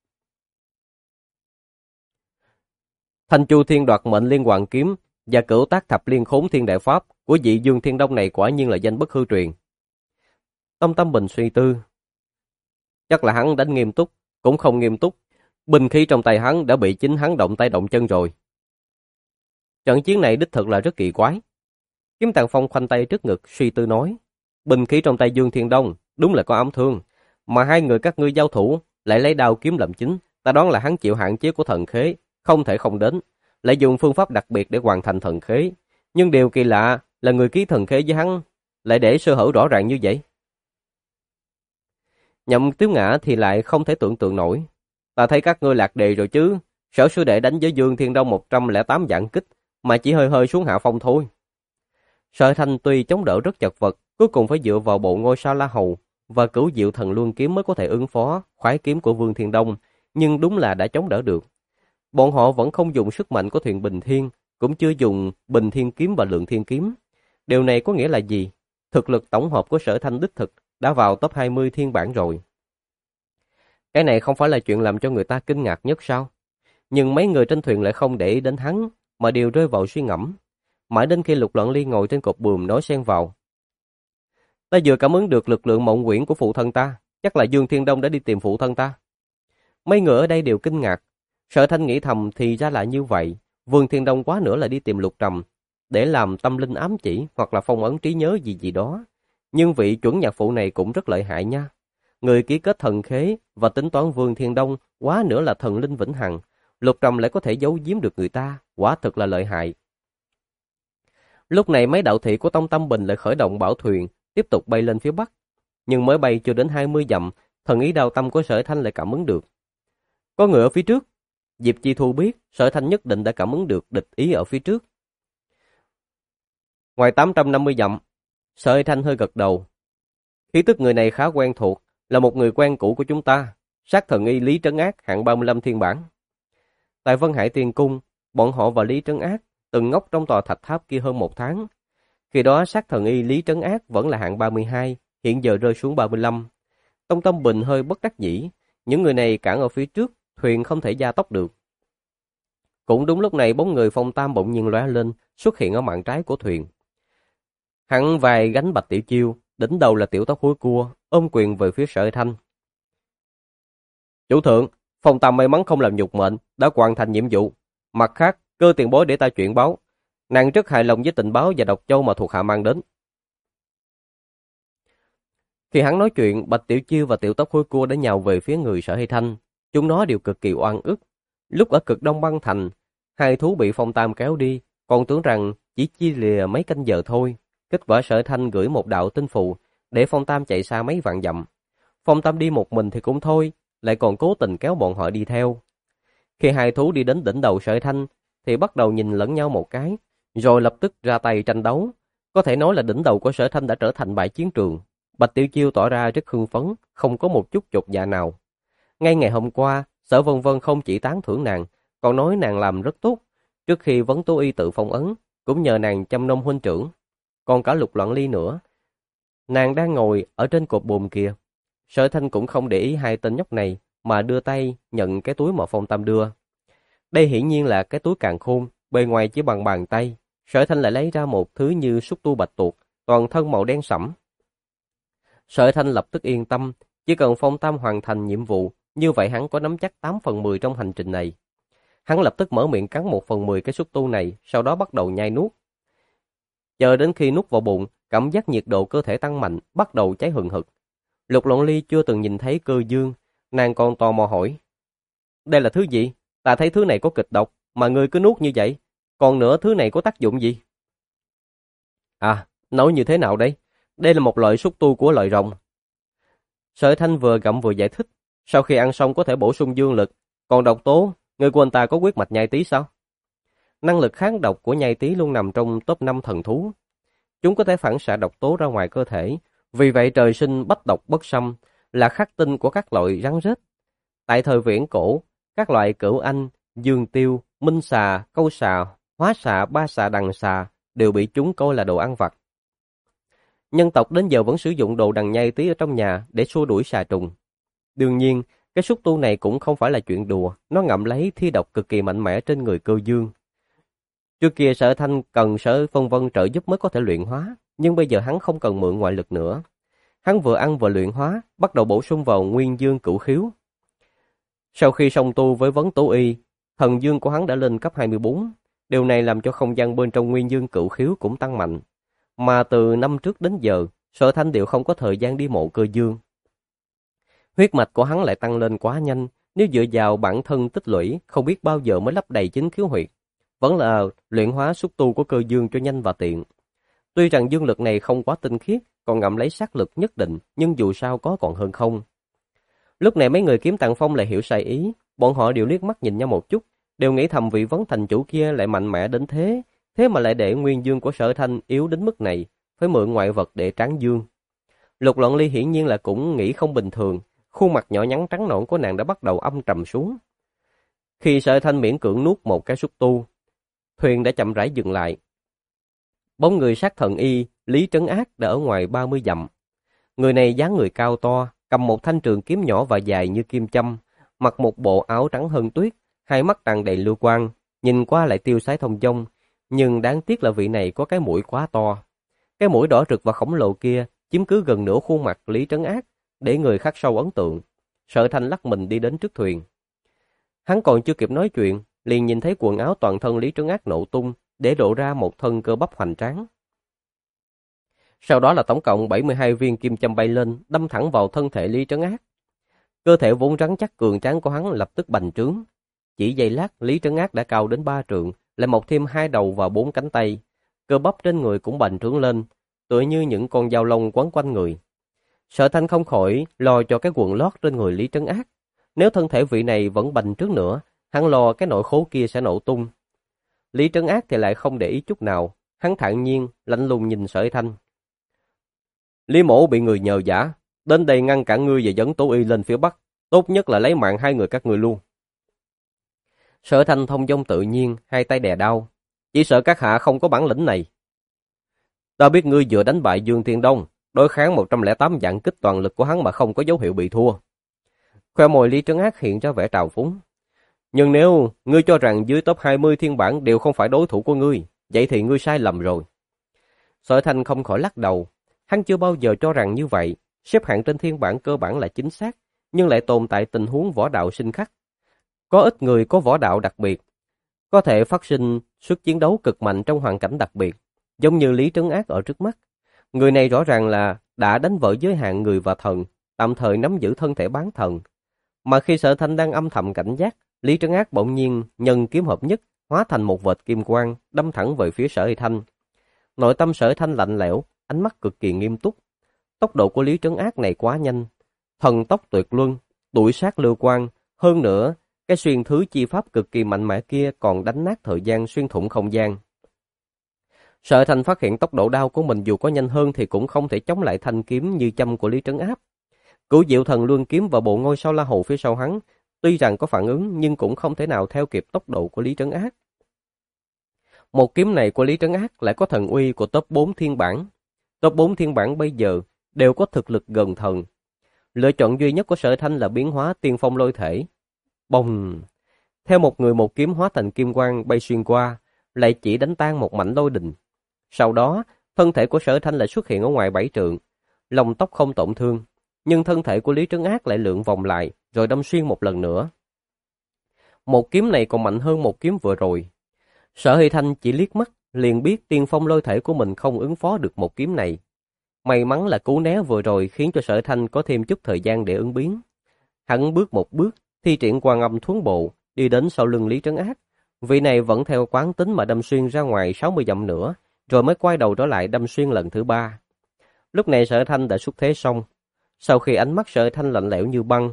A: Thanh Chu Thiên Đoạt Mệnh Liên Hoàng kiếm và Cửu Tác Thập Liên Khốn Thiên Đại Pháp của vị Dương Thiên Đông này quả nhiên là danh bất hư truyền. Tâm Tâm Bình suy tư. Chắc là hắn đánh nghiêm túc, cũng không nghiêm túc. Binh khí trong tay hắn đã bị chính hắn động tay động chân rồi. Trận chiến này đích thực là rất kỳ quái. Kiếm Tàng Phong khoanh tay trước ngực suy tư nói. Binh khí trong tay Dương Thiên Đông đúng là có ám thương, mà hai người các ngươi giao thủ lại lấy đao kiếm làm chính, ta đoán là hắn chịu hạn chế của thần khế, không thể không đến, lại dùng phương pháp đặc biệt để hoàn thành thần khế. Nhưng điều kỳ lạ là người ký thần khế với hắn lại để sơ hở rõ ràng như vậy. Nhậm Tiếu Ngã thì lại không thể tưởng tượng nổi. Ta thấy các ngươi lạc đề rồi chứ, Sở sư đệ đánh với Dương Thiên Đông 108 vạn kích, mà chỉ hơi hơi xuống hạ phong thôi. Sở Thanh tuy chống đỡ rất chật vật, cuối cùng phải dựa vào bộ ngôi sao La Hầu và Cửu Diệu Thần Luân kiếm mới có thể ứng phó khoái kiếm của Vương Thiên Đông, nhưng đúng là đã chống đỡ được. Bọn họ vẫn không dùng sức mạnh của thuyền Bình Thiên, cũng chưa dùng Bình Thiên kiếm và Lượng Thiên kiếm. Điều này có nghĩa là gì? Thực lực tổng hợp của Sở Thanh đích thực đã vào top 20 thiên bản rồi. Cái này không phải là chuyện làm cho người ta kinh ngạc nhất sao? Nhưng mấy người trên thuyền lại không để ý đến hắn, mà đều rơi vào suy ngẫm. Mãi đến khi Lục Loạn Ly ngồi trên cột buồm nói xen vào. Ta vừa cảm ứng được lực lượng mộng quyển của phụ thân ta, chắc là Dương Thiên Đông đã đi tìm phụ thân ta. Mấy người ở đây đều kinh ngạc. Sở Thanh nghĩ thầm thì ra là như vậy. Vương Thiên Đông quá nữa là đi tìm Lục Trầm, để làm tâm linh ám chỉ hoặc là phong ấn trí nhớ gì gì đó. Nhưng vị chuẩn nhạc phụ này cũng rất lợi hại nha. Người ký kết thần khế và tính toán Vương Thiên Đông quá nữa là thần linh vĩnh hằng. Lục Trầm lại có thể giấu giếm được người ta, quả thực là lợi hại. Lúc này mấy đạo thị của Tông Tâm Bình lại khởi động bảo thuyền, tiếp tục bay lên phía bắc. Nhưng mới bay chưa đến 20 dặm, thần ý đao tâm của Sở Thanh lại cảm ứng được. Có người ở phía trước. Diệp Chi Thu biết Sở Thanh nhất định đã cảm ứng được địch ý ở phía trước. Ngoài 850 dặm, Sở Thanh hơi gật đầu. Khí tức người này khá quen thuộc, là một người quen cũ của chúng ta, sát thần y Lý Trấn Ác hạng 35 thiên bản. Tại Vân Hải Tiên Cung, bọn họ và Lý Trấn Ác từng ngốc trong tòa thạch tháp kia hơn 1 tháng. Khi đó sát thần y Lý Trấn Ác vẫn là hạng 32, hiện giờ rơi xuống 35. Tông Tâm Bình hơi bất đắc dĩ, những người này cản ở phía trước, thuyền không thể gia tốc được. Cũng đúng lúc này bóng người Phong Tam bỗng nhiên lóe lên, xuất hiện ở mạn trái của thuyền. Hắn vai gánh Bạch Tiểu Chiêu, đỉnh đầu là tiểu tóc húi cua, ôm quyền về phía Sở Thanh. Chủ thượng, Phong Tam may mắn không làm nhục mệnh, đã hoàn thành nhiệm vụ. Mặt khác, cơ tiền bối để ta chuyển báo. Nàng rất hài lòng với tình báo và độc châu mà thuộc hạ mang đến. Khi hắn nói chuyện, Bạch Tiểu Chiêu và tiểu tóc húi cua đã nhào về phía người Sở Thanh. Chúng nó đều cực kỳ oan ức. Lúc ở cực Đông Băng Thành, hai thú bị Phong Tam kéo đi, còn tưởng rằng chỉ chia lìa mấy canh giờ thôi. Kết quả Sở Thanh gửi một đạo tinh phù để Phong Tam chạy xa mấy vạn dặm. Phong Tam đi một mình thì cũng thôi, lại còn cố tình kéo bọn họ đi theo. Khi hai thú đi đến đỉnh đầu Sở Thanh thì bắt đầu nhìn lẫn nhau một cái, rồi lập tức ra tay tranh đấu. Có thể nói là đỉnh đầu của Sở Thanh đã trở thành bãi chiến trường. Bạch Tiểu Chiêu tỏ ra rất hưng phấn, không có một chút chột dạ nào. Ngay ngày hôm qua, Sở Vân Vân không chỉ tán thưởng nàng, còn nói nàng làm rất tốt. Trước khi Vấn Tố Y tự phong ấn, cũng nhờ nàng chăm nom huynh trưởng. Còn cả Lục Loạn Ly nữa. Nàng đang ngồi ở trên cột buồm kia. Sở Thanh cũng không để ý hai tên nhóc này, mà đưa tay nhận cái túi mà Phong Tam đưa. Đây hiển nhiên là cái túi càn khôn, bề ngoài chỉ bằng bàn tay. Sở Thanh lại lấy ra một thứ như xúc tu bạch tuộc, toàn thân màu đen sẫm. Sở Thanh lập tức yên tâm, chỉ cần Phong Tam hoàn thành nhiệm vụ, như vậy hắn có nắm chắc 8/10 trong hành trình này. Hắn lập tức mở miệng cắn 1/10 cái xúc tu này, sau đó bắt đầu nhai nuốt. Chờ đến khi nuốt vào bụng, cảm giác nhiệt độ cơ thể tăng mạnh, bắt đầu cháy hừng hực. Lục Loạn Ly chưa từng nhìn thấy cơ dương, nàng còn tò mò hỏi. Đây là thứ gì? Ta thấy thứ này có kịch độc, mà ngươi cứ nuốt như vậy. Còn nữa thứ này có tác dụng gì? À, nói như thế nào đây? Đây là một loại xúc tu của loài rồng. Sở Thanh vừa gặm vừa giải thích. Sau khi ăn xong có thể bổ sung dương lực. Còn độc tố, người của anh ta có huyết mạch nhai tí sao? Năng lực kháng độc của nhai tí luôn nằm trong top 5 thần thú. Chúng có thể phản xạ độc tố ra ngoài cơ thể. Vì vậy trời sinh bách độc bất xâm, là khắc tinh của các loại rắn rết. Tại thời viễn cổ, các loại cửu anh, dương tiêu, minh xà, câu xà, hóa xà, ba xà, đằng xà đều bị chúng coi là đồ ăn vặt. Nhân tộc đến giờ vẫn sử dụng đồ đằng nhai tí ở trong nhà để xua đuổi xà trùng. Đương nhiên, cái xúc tu này cũng không phải là chuyện đùa, nó ngậm lấy thi độc cực kỳ mạnh mẽ trên người Cơ Dương. Trước kia Sở Thanh cần Sở Vân Vân trợ giúp mới có thể luyện hóa, nhưng bây giờ hắn không cần mượn ngoại lực nữa. Hắn vừa ăn vừa luyện hóa, bắt đầu bổ sung vào Nguyên Dương Cửu Khiếu. Sau khi song tu với Vấn Tố Y, thần dương của hắn đã lên cấp 24. Điều này làm cho không gian bên trong Nguyên Dương Cửu Khiếu cũng tăng mạnh. Mà từ năm trước đến giờ, Sở Thanh đều không có thời gian đi mộ Cơ Dương. Huyết mạch của hắn lại tăng lên quá nhanh, nếu dựa vào bản thân tích lũy, không biết bao giờ mới lấp đầy chính khiếu huyệt. Vẫn là luyện hóa xúc tu của Cơ Dương cho nhanh và tiện. Tuy rằng dương lực này không quá tinh khiết, còn ngậm lấy sát lực nhất định, nhưng dù sao có còn hơn không. Lúc này mấy người Kiếm Tạng Phong lại hiểu sai ý, bọn họ đều liếc mắt nhìn nhau một chút, đều nghĩ thầm vị Vấn thành chủ kia lại mạnh mẽ đến thế, thế mà lại để nguyên dương của Sở Thanh yếu đến mức này, phải mượn ngoại vật để tráng dương. Lục Loạn Ly hiển nhiên là cũng nghĩ không bình thường, khuôn mặt nhỏ nhắn trắng nõn của nàng đã bắt đầu âm trầm xuống. Khi Sở Thanh miễn cưỡng nuốt một cái xúc tu, thuyền đã chậm rãi dừng lại. Bóng người sát thần y Lý Trấn Ác đã ở ngoài 30 dặm. Người này dáng người cao to, cầm một thanh trường kiếm nhỏ và dài như kim châm, mặc một bộ áo trắng hơn tuyết, hai mắt tràn đầy lưu quang, nhìn qua lại tiêu sái thông dong, nhưng đáng tiếc là vị này có cái mũi quá to. Cái mũi đỏ rực và khổng lồ kia chiếm cứ gần nửa khuôn mặt Lý Trấn Ác, để người khắc sâu ấn tượng. Sở Thanh lắc mình đi đến trước thuyền. Hắn còn chưa kịp nói chuyện, liền nhìn thấy quần áo toàn thân Lý Trấn Ác nổ tung, để lộ ra một thân cơ bắp hoành tráng. Sau đó là tổng cộng 72 viên kim châm bay lên, đâm thẳng vào thân thể Lý Trấn Ác. Cơ thể vốn rắn chắc cường tráng của hắn lập tức bành trướng. Chỉ giây lát, Lý Trấn Ác đã cao đến 3 trượng, lại mọc thêm 2 đầu và 4 cánh tay. Cơ bắp trên người cũng bành trướng lên, tựa như những con dao lông quấn quanh người. Sở Thanh không khỏi lo cho cái quần lót trên người Lý Trấn Ác. Nếu thân thể vị này vẫn bành trướng nữa, Hắn lo cái nội khố kia sẽ nổ tung. Lý Trấn Ác thì lại không để ý chút nào, hắn thản nhiên, lạnh lùng nhìn Sở Thanh. Lý mổ bị người nhờ vả, đến đây ngăn cản ngươi và dẫn Tố Y lên phía Bắc, tốt nhất là lấy mạng hai người các ngươi luôn. Sở Thanh thông dong tự nhiên, hai tay đè đau, chỉ sợ các hạ không có bản lĩnh này. Ta biết ngươi vừa đánh bại Dương Thiên Đông, đối kháng 108 vạn kích toàn lực của hắn mà không có dấu hiệu bị thua. Khoe môi Lý Trấn Ác hiện ra vẻ trào phúng. Nhưng nếu ngươi cho rằng dưới top 20 thiên bản đều không phải đối thủ của ngươi, vậy thì ngươi sai lầm rồi. Sở Thanh không khỏi lắc đầu, hắn chưa bao giờ cho rằng như vậy, xếp hạng trên thiên bản cơ bản là chính xác, nhưng lại tồn tại tình huống võ đạo sinh khắc. Có ít người có võ đạo đặc biệt, có thể phát sinh sức chiến đấu cực mạnh trong hoàn cảnh đặc biệt, giống như Lý Trấn Ác ở trước mắt. Người này rõ ràng là đã đánh vỡ giới hạn người và thần, tạm thời nắm giữ thân thể bán thần. Mà khi Sở Thanh đang âm thầm cảnh giác, Lý Trấn Ác bỗng nhiên nhân kiếm hợp nhất, hóa thành một vệt kim quang, đâm thẳng về phía Sở Thanh. Nội tâm Sở Thanh lạnh lẽo, ánh mắt cực kỳ nghiêm túc. Tốc độ của Lý Trấn Ác này quá nhanh, thần tốc tuyệt luân, đuổi sát lưu quang, hơn nữa, cái xuyên thứ chi pháp cực kỳ mạnh mẽ kia còn đánh nát thời gian xuyên thủng không gian. Sở Thanh phát hiện tốc độ đao của mình dù có nhanh hơn thì cũng không thể chống lại thanh kiếm như châm của Lý Trấn Áp. Cửu Diệu Thần Luân kiếm và bộ ngôi sao La Hầu phía sau hắn, tuy rằng có phản ứng nhưng cũng không thể nào theo kịp tốc độ của Lý Trấn Ác. Một kiếm này của Lý Trấn Ác lại có thần uy của top 4 thiên bản. Top 4 thiên bản bây giờ đều có thực lực gần thần. Lựa chọn duy nhất của Sở Thanh là biến hóa tiên phong lôi thể. Bồng! Theo một người một kiếm hóa thành kim quang bay xuyên qua, lại chỉ đánh tan một mảnh lôi đình. Sau đó, thân thể của Sở Thanh lại xuất hiện ở ngoài 7 trượng. Lông tóc không tổn thương, nhưng thân thể của Lý Trấn Ác lại lượn vòng lại, rồi đâm xuyên một lần nữa. Một kiếm này còn mạnh hơn một kiếm vừa rồi. Sở Hy Thanh chỉ liếc mắt, liền biết tiên phong lôi thể của mình không ứng phó được một kiếm này. May mắn là cú né vừa rồi khiến cho Sở Thanh có thêm chút thời gian để ứng biến. Hắn bước một bước, thi triển Quan Âm Thuấn Bộ, đi đến sau lưng Lý Trấn Ác. Vị này vẫn theo quán tính mà đâm xuyên ra ngoài 60 dặm nữa, rồi mới quay đầu trở lại đâm xuyên lần thứ 3. Lúc này Sở Thanh đã xuất thế xong. Sau khi ánh mắt Sở Thanh lạnh lẽo như băng,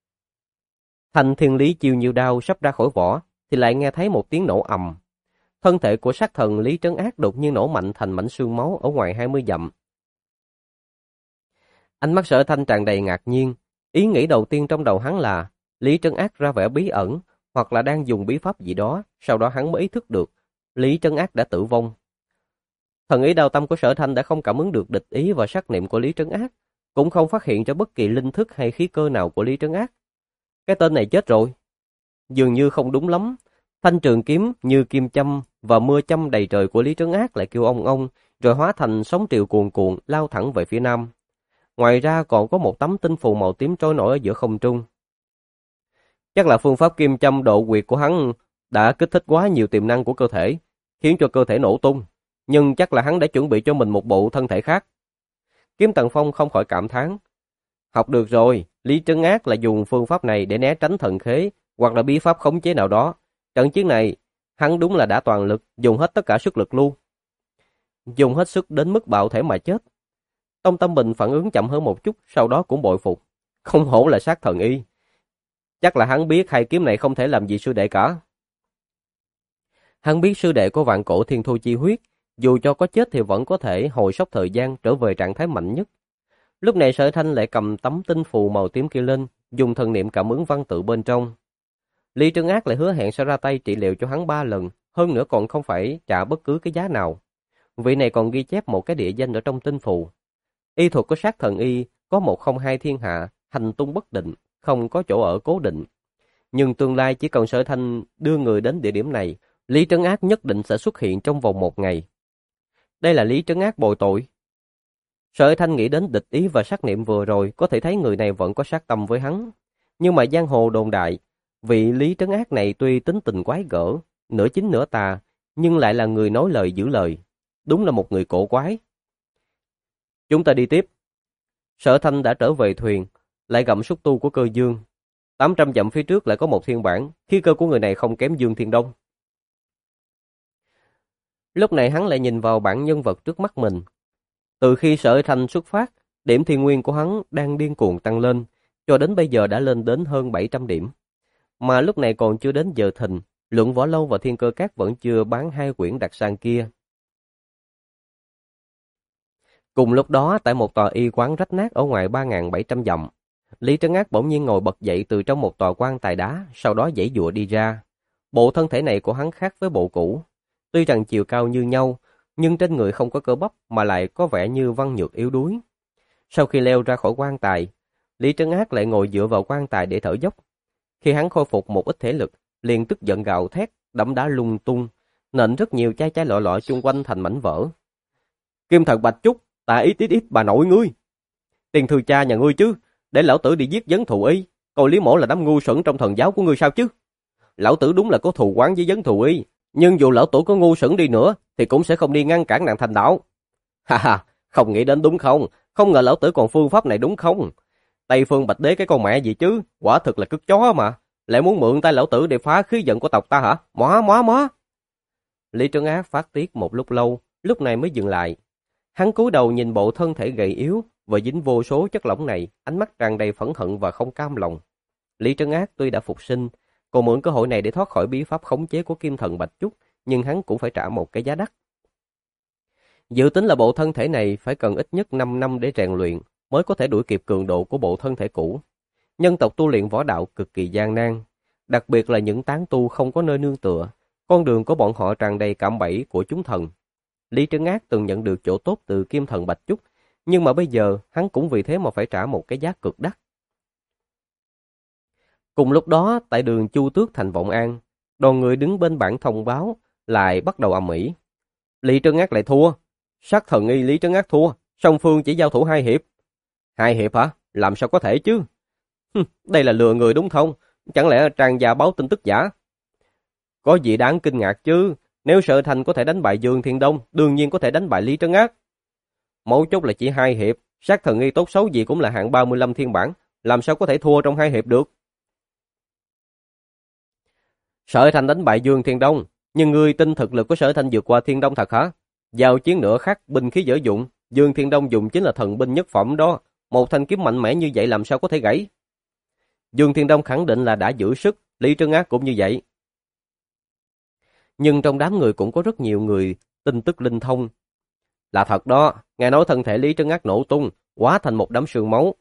A: Thanh Thiên Lý chiêu nhiều đao sắp ra khỏi vỏ, thì lại nghe thấy một tiếng nổ ầm. Thân thể của sát thần Lý Trấn Ác đột nhiên nổ mạnh thành mảnh xương máu ở ngoài 20 dặm. Ánh mắt Sở Thanh tràn đầy ngạc nhiên, ý nghĩ đầu tiên trong đầu hắn là Lý Trấn Ác ra vẻ bí ẩn, hoặc là đang dùng bí pháp gì đó, sau đó hắn mới ý thức được Lý Trấn Ác đã tử vong. Thần ý đao tâm của Sở Thanh đã không cảm ứng được địch ý và sát niệm của Lý Trấn Ác, cũng không phát hiện ra bất kỳ linh thức hay khí cơ nào của Lý Trấn Ác. Cái tên này chết rồi. Dường như không đúng lắm. Thanh trường kiếm như kim châm và mưa châm đầy trời của Lý Trấn Ác lại kêu ong ong, rồi hóa thành sóng triều cuồn cuộn lao thẳng về phía nam. Ngoài ra còn có một tấm tinh phù màu tím trôi nổi ở giữa không trung. Chắc là phương pháp kim châm độ quyệt của hắn đã kích thích quá nhiều tiềm năng của cơ thể, khiến cho cơ thể nổ tung. Nhưng chắc là hắn đã chuẩn bị cho mình một bộ thân thể khác. Kiếm Tần Phong không khỏi cảm thán. Học được rồi, Lý Trấn Ác là dùng phương pháp này để né tránh thần khế, hoặc là bí pháp khống chế nào đó. Trận chiến này, hắn đúng là đã toàn lực, dùng hết tất cả sức lực luôn. Dùng hết sức đến mức bạo thể mà chết. Tông Tâm Bình phản ứng chậm hơn một chút, sau đó cũng bội phục. Không hổ là sát thần y. Chắc là hắn biết hai kiếm này không thể làm gì sư đệ cả. Hắn biết sư đệ có vạn cổ thiên thu chi huyết, dù cho có chết thì vẫn có thể hồi sốc thời gian trở về trạng thái mạnh nhất. Lúc này Sở Thanh lại cầm tấm tinh phù màu tím kia lên, dùng thần niệm cảm ứng văn tự bên trong. Lý Trấn Ác lại hứa hẹn sẽ ra tay trị liệu cho hắn 3 lần, hơn nữa còn không phải trả bất cứ cái giá nào. Vị này còn ghi chép một cái địa danh ở trong tinh phù. Y thuật của sát thần y có 102 thiên hạ, hành tung bất định, không có chỗ ở cố định. Nhưng tương lai chỉ cần Sở Thanh đưa người đến địa điểm này, Lý Trấn Ác nhất định sẽ xuất hiện trong vòng 1 ngày. Đây là Lý Trấn Ác bồi tội. Sở Thanh nghĩ đến địch ý và sát niệm vừa rồi, có thể thấy người này vẫn có sát tâm với hắn. Nhưng mà giang hồ đồn đại, vị Lý Trấn Ác này tuy tính tình quái gở, nửa chính nửa tà, nhưng lại là người nói lời giữ lời. Đúng là một người cổ quái. Chúng ta đi tiếp. Sở Thanh đã trở về thuyền, lại gặm xúc tu của Cơ Dương. 800 dặm phía trước lại có một thiên bản, khí cơ của người này không kém Dương Thiên Đông. Lúc này hắn lại nhìn vào bản nhân vật trước mắt mình. Từ khi Sở Thanh xuất phát, điểm thiên nguyên của hắn đang điên cuồng tăng lên, cho đến bây giờ đã lên đến hơn 700 điểm. mà lúc này còn chưa đến giờ thìn, Luận Võ Lâu và Thiên Cơ Các vẫn chưa bán 2 quyển đặc sản kia. Cùng lúc đó, tại một tòa y quán rách nát ở ngoài 3.700 dặm, Lý Trấn Ác bỗng nhiên ngồi bật dậy từ trong một tòa quan tài đá, sau đó giãy giụa đi ra. Bộ thân thể này của hắn khác với bộ cũ. Tuy rằng chiều cao như nhau, nhưng trên người không có cơ bắp mà lại có vẻ như văn nhược yếu đuối. Sau khi leo ra khỏi quan tài, Lý Trấn Ác lại ngồi dựa vào quan tài để thở dốc. Khi hắn khôi phục một ít thể lực, liền tức giận gào thét, đấm đá lung tung, nện rất nhiều chai chai lọ lọ chung quanh thành mảnh vỡ. Kim Thần Bạch Trúc, ta ít bà nội ngươi. Tiền thư cha nhà ngươi chứ, để lão tử đi giết Vấn Thù Y, còn Lý Mỗ là đám ngu xuẩn trong thần giáo của ngươi sao chứ? Lão tử đúng là có thù oán với Vấn Thù Y, nhưng dù lão tử có ngu xuẩn đi nữa thì cũng sẽ không đi ngăn cản nàng thành đạo. Ha ha, không nghĩ đến đúng không? Không ngờ lão tử còn phương pháp này đúng không? Tây Phương Bạch Đế cái con mẹ gì chứ, quả thực là cứt chó mà, lại muốn mượn tay lão tử để phá khí vận của tộc ta hả? Móa. Lý Trấn Ác phát tiết một lúc lâu, lúc này mới dừng lại. Hắn cúi đầu nhìn bộ thân thể gầy yếu và dính vô số chất lỏng này, ánh mắt tràn đầy phẫn hận và không cam lòng. Lý Trấn Ác tuy đã phục sinh, còn mượn cơ hội này để thoát khỏi bí pháp khống chế của Kim Thần Bạch Trúc, nhưng hắn cũng phải trả một cái giá đắt. Dự tính là bộ thân thể này phải cần ít nhất 5 năm để rèn luyện, mới có thể đuổi kịp cường độ của bộ thân thể cũ. Nhân tộc tu luyện võ đạo cực kỳ gian nan, đặc biệt là những tán tu không có nơi nương tựa, con đường của bọn họ tràn đầy cạm bẫy của chúng thần. Lý Trấn Ác từng nhận được chỗ tốt từ Kim Thần Bạch Trúc, nhưng mà bây giờ hắn cũng vì thế mà phải trả một cái giá cực đắt. Cùng lúc đó, tại đường Chu Tước thành Vọng An, đoàn người đứng bên bảng thông báo lại bắt đầu ầm ĩ. Lý Trấn Ác lại thua, Sát Thần Y Lý Trấn Ác thua, song phương chỉ giao thủ 2 hiệp. 2 hiệp hả? Làm sao có thể chứ? Đây là lừa người đúng không? Chẳng lẽ trang gia báo tin tức giả? Có gì đáng kinh ngạc chứ? Nếu Sở Thành có thể đánh bại Dương Thiên Đông, đương nhiên có thể đánh bại Lý Trấn Ác. Mấu chốt là chỉ 2 hiệp, Sát Thần Y tốt xấu gì cũng là hạng 35 thiên bản, làm sao có thể thua trong 2 hiệp được? Sở Thành đánh bại Dương Thiên Đông, nhưng ngươi tin thực lực của Sở Thành vượt qua Thiên Đông thật hả? Giao chiến nữa khác binh khí dở dụng, Dương Thiên Đông dùng chính là thần binh nhất phẩm đó, một thanh kiếm mạnh mẽ như vậy làm sao có thể gãy? Dương Thiên Đông khẳng định là đã giữ sức, Lý Trấn Ác cũng như vậy. Nhưng trong đám người cũng có rất nhiều người tin tức linh thông. Là thật đó, nghe nói thân thể Lý Trấn Ác nổ tung, hóa thành một đám sương máu.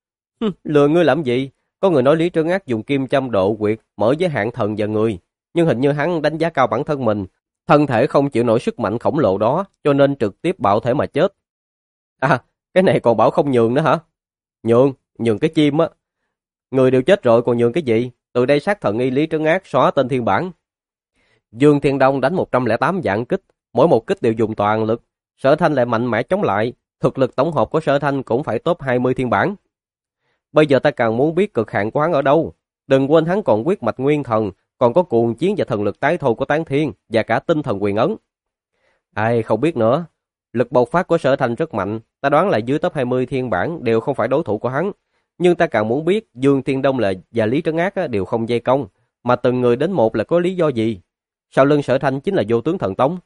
A: Lừa ngươi làm gì? Có người nói Lý Trấn Ác dùng kim châm độ quyệt mở giới hạn thần và người, nhưng hình như hắn đánh giá cao bản thân mình, thân thể không chịu nổi sức mạnh khổng lồ đó, cho nên trực tiếp bạo thể mà chết. À, cái này còn bảo không nhường nữa hả? Nhường cái chim á. Người đều chết rồi còn nhường cái gì? Từ đây Sát Thần Y Lý Trấn Ác xóa tên thiên bản. Dương Thiên Đông đánh 108 vạn kích, mỗi một kích đều dùng toàn lực. Sở Thanh lại mạnh mẽ chống lại, thực lực tổng hợp của Sở Thanh cũng phải top 20 thiên bản. Bây giờ ta càng muốn biết cực hạn của hắn ở đâu. Đừng quên hắn còn quyết mạch nguyên thần, còn có cuồng chiến và thần lực tái thô của Tán Thiên, và cả tinh thần quyền ấn. Ai không biết nữa. Lực bộc phát của Sở Thanh rất mạnh, ta đoán là dưới top 20 thiên bản đều không phải đối thủ của hắn. Nhưng ta càng muốn biết Dương Thiên Đông và Lý Trấn Ác đều không dây công, mà từng người đến một là có lý do gì? Sau lưng Sở Thanh chính là Vô Tướng Thần Tông.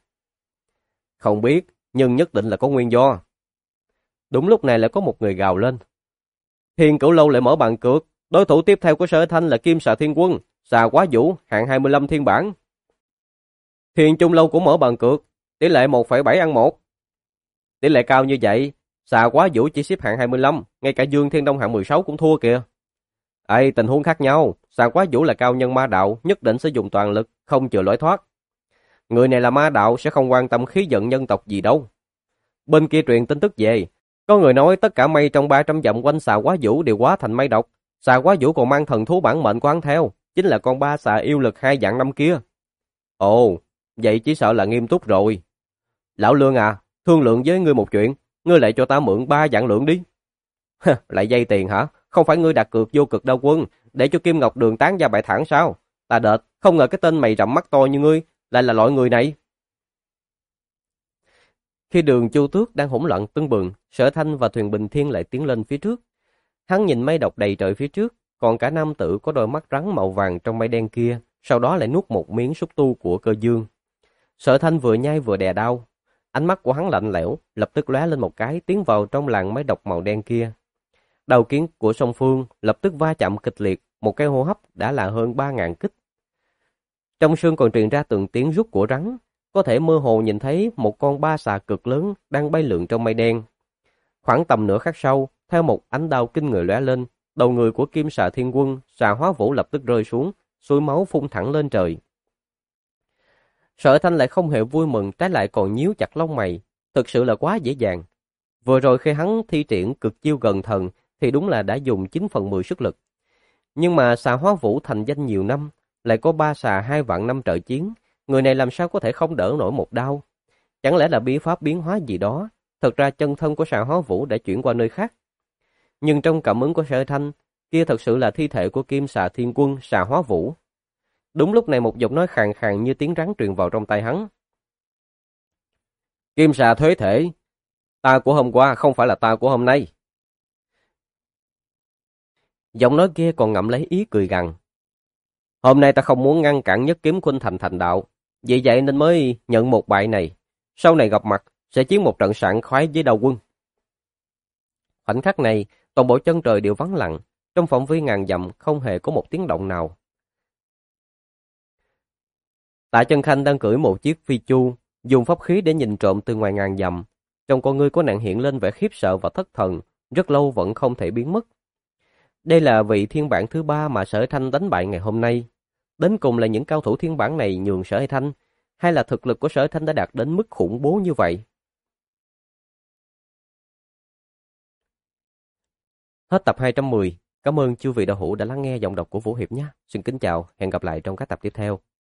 A: Không biết, nhưng nhất định là có nguyên do. Đúng lúc này lại có một người gào lên. Thiên Cửu Lâu lại mở bàn cược, đối thủ tiếp theo của Sở Thanh là Kim Xà Thiên Quân, Xà Quá Vũ, hạng 25 thiên bản. Thiên Trung Lâu cũng mở bàn cược, tỷ lệ 1,7-1. Tỷ lệ cao như vậy, Xà Quá Vũ chỉ xếp hạng 25, ngay cả Dương Thiên Đông hạng 16 cũng thua kìa. Tình huống khác nhau, Xà Quá Vũ là cao nhân ma đạo, nhất định sẽ dùng toàn lực, không chừa lối thoát. Người này là ma đạo sẽ không quan tâm khí vận nhân tộc gì đâu. Bên kia truyền tin tức về, có người nói tất cả mây trong 300 dặm quanh Xà Quá Vũ đều hóa thành mây độc. Xà Quá Vũ còn mang thần thú bản mệnh của hắn theo, chính là con ba xà yêu lực 2 vạn năm kia. Ồ, vậy chỉ sợ là nghiêm túc rồi. Lão Lương à, thương lượng với ngươi một chuyện, ngươi lại cho ta mượn 3 vạn lượng đi. Lại dây tiền hả? Không phải ngươi đặt cược Vô Cực Đao Quân để cho Kim Ngọc Đường tán ra bại thẳng sao? Ta đệt, không ngờ cái tên mày rậm mắt to như ngươi lại là loại người này. Khi đường Chu Tước đang hỗn loạn tưng bừng, Sở Thanh và Thuyền Bình Thiên lại tiến lên phía trước. Hắn nhìn mây độc đầy trời phía trước, còn cả nam tử có đôi mắt rắn màu vàng trong mây đen kia, sau đó lại nuốt một miếng xúc tu của Cơ Dương. Sở Thanh vừa nhai vừa đè đau, ánh mắt của hắn lạnh lẽo, lập tức lóe lên một cái tiến vào trong làn mây độc màu đen kia. Đầu kiến của song phương lập tức va chạm kịch liệt, một cái hô hấp đã là hơn 3.000 kích. Trong sương còn truyền ra từng tiếng rút của rắn, có thể mơ hồ nhìn thấy một con ba xà cực lớn đang bay lượn trong mây đen. Khoảng tầm nửa khắc sau, theo một ánh đao kinh người lóe lên, đầu người của Kim Xà Thiên Quân, Xà Hóa Vũ lập tức rơi xuống, suối máu phun thẳng lên trời. Sở Thanh lại không hề vui mừng, trái lại còn nhíu chặt lông mày, thực sự là quá dễ dàng. Vừa rồi khi hắn thi triển cực chiêu gần thần thì đúng là đã dùng 9/10 sức lực. Nhưng mà Xà Hóa Vũ thành danh nhiều năm, lại có ba xà 2 vạn năm trợ chiến, người này làm sao có thể không đỡ nổi một đao? Chẳng lẽ là bí pháp biến hóa gì đó? Thật ra chân thân của Xà Hóa Vũ đã chuyển qua nơi khác. Nhưng trong cảm ứng của Sở Thanh, kia thật sự là thi thể của Kim Xà Thiên Quân, Xà Hóa Vũ. Đúng lúc này một giọng nói khàn khàn như tiếng rắn truyền vào trong tai hắn. Kim Xà thuế thể, ta của hôm qua không phải là ta của hôm nay. Giọng nói kia còn ngậm lấy ý cười gằn. Hôm nay ta không muốn ngăn cản Nhất Kiếm Khuynh Thành thành đạo, vì vậy nên mới nhận một bại này. Sau này gặp mặt, sẽ chiến một trận sảng khoái với Đao Quân. Khoảnh khắc này, toàn bộ chân trời đều vắng lặng, trong phạm vi ngàn dặm không hề có một tiếng động nào. Tạ Chân Khanh đang cưỡi một chiếc phi chu, dùng pháp khí để nhìn trộm từ ngoài ngàn dặm. Trong con ngươi của nàng hiện lên vẻ khiếp sợ và thất thần, rất lâu vẫn không thể biến mất. Đây là vị thiên bản thứ 3 mà Sở Thanh đánh bại ngày hôm nay. Đến cùng là những cao thủ thiên bản này nhường Sở Thanh, hay là thực lực của Sở Thanh đã đạt đến mức khủng bố như vậy? Hết tập 210. Cảm ơn chư vị đạo hữu đã lắng nghe giọng đọc của Vũ Hiệp nhé. Xin kính chào, hẹn gặp lại trong các tập tiếp theo.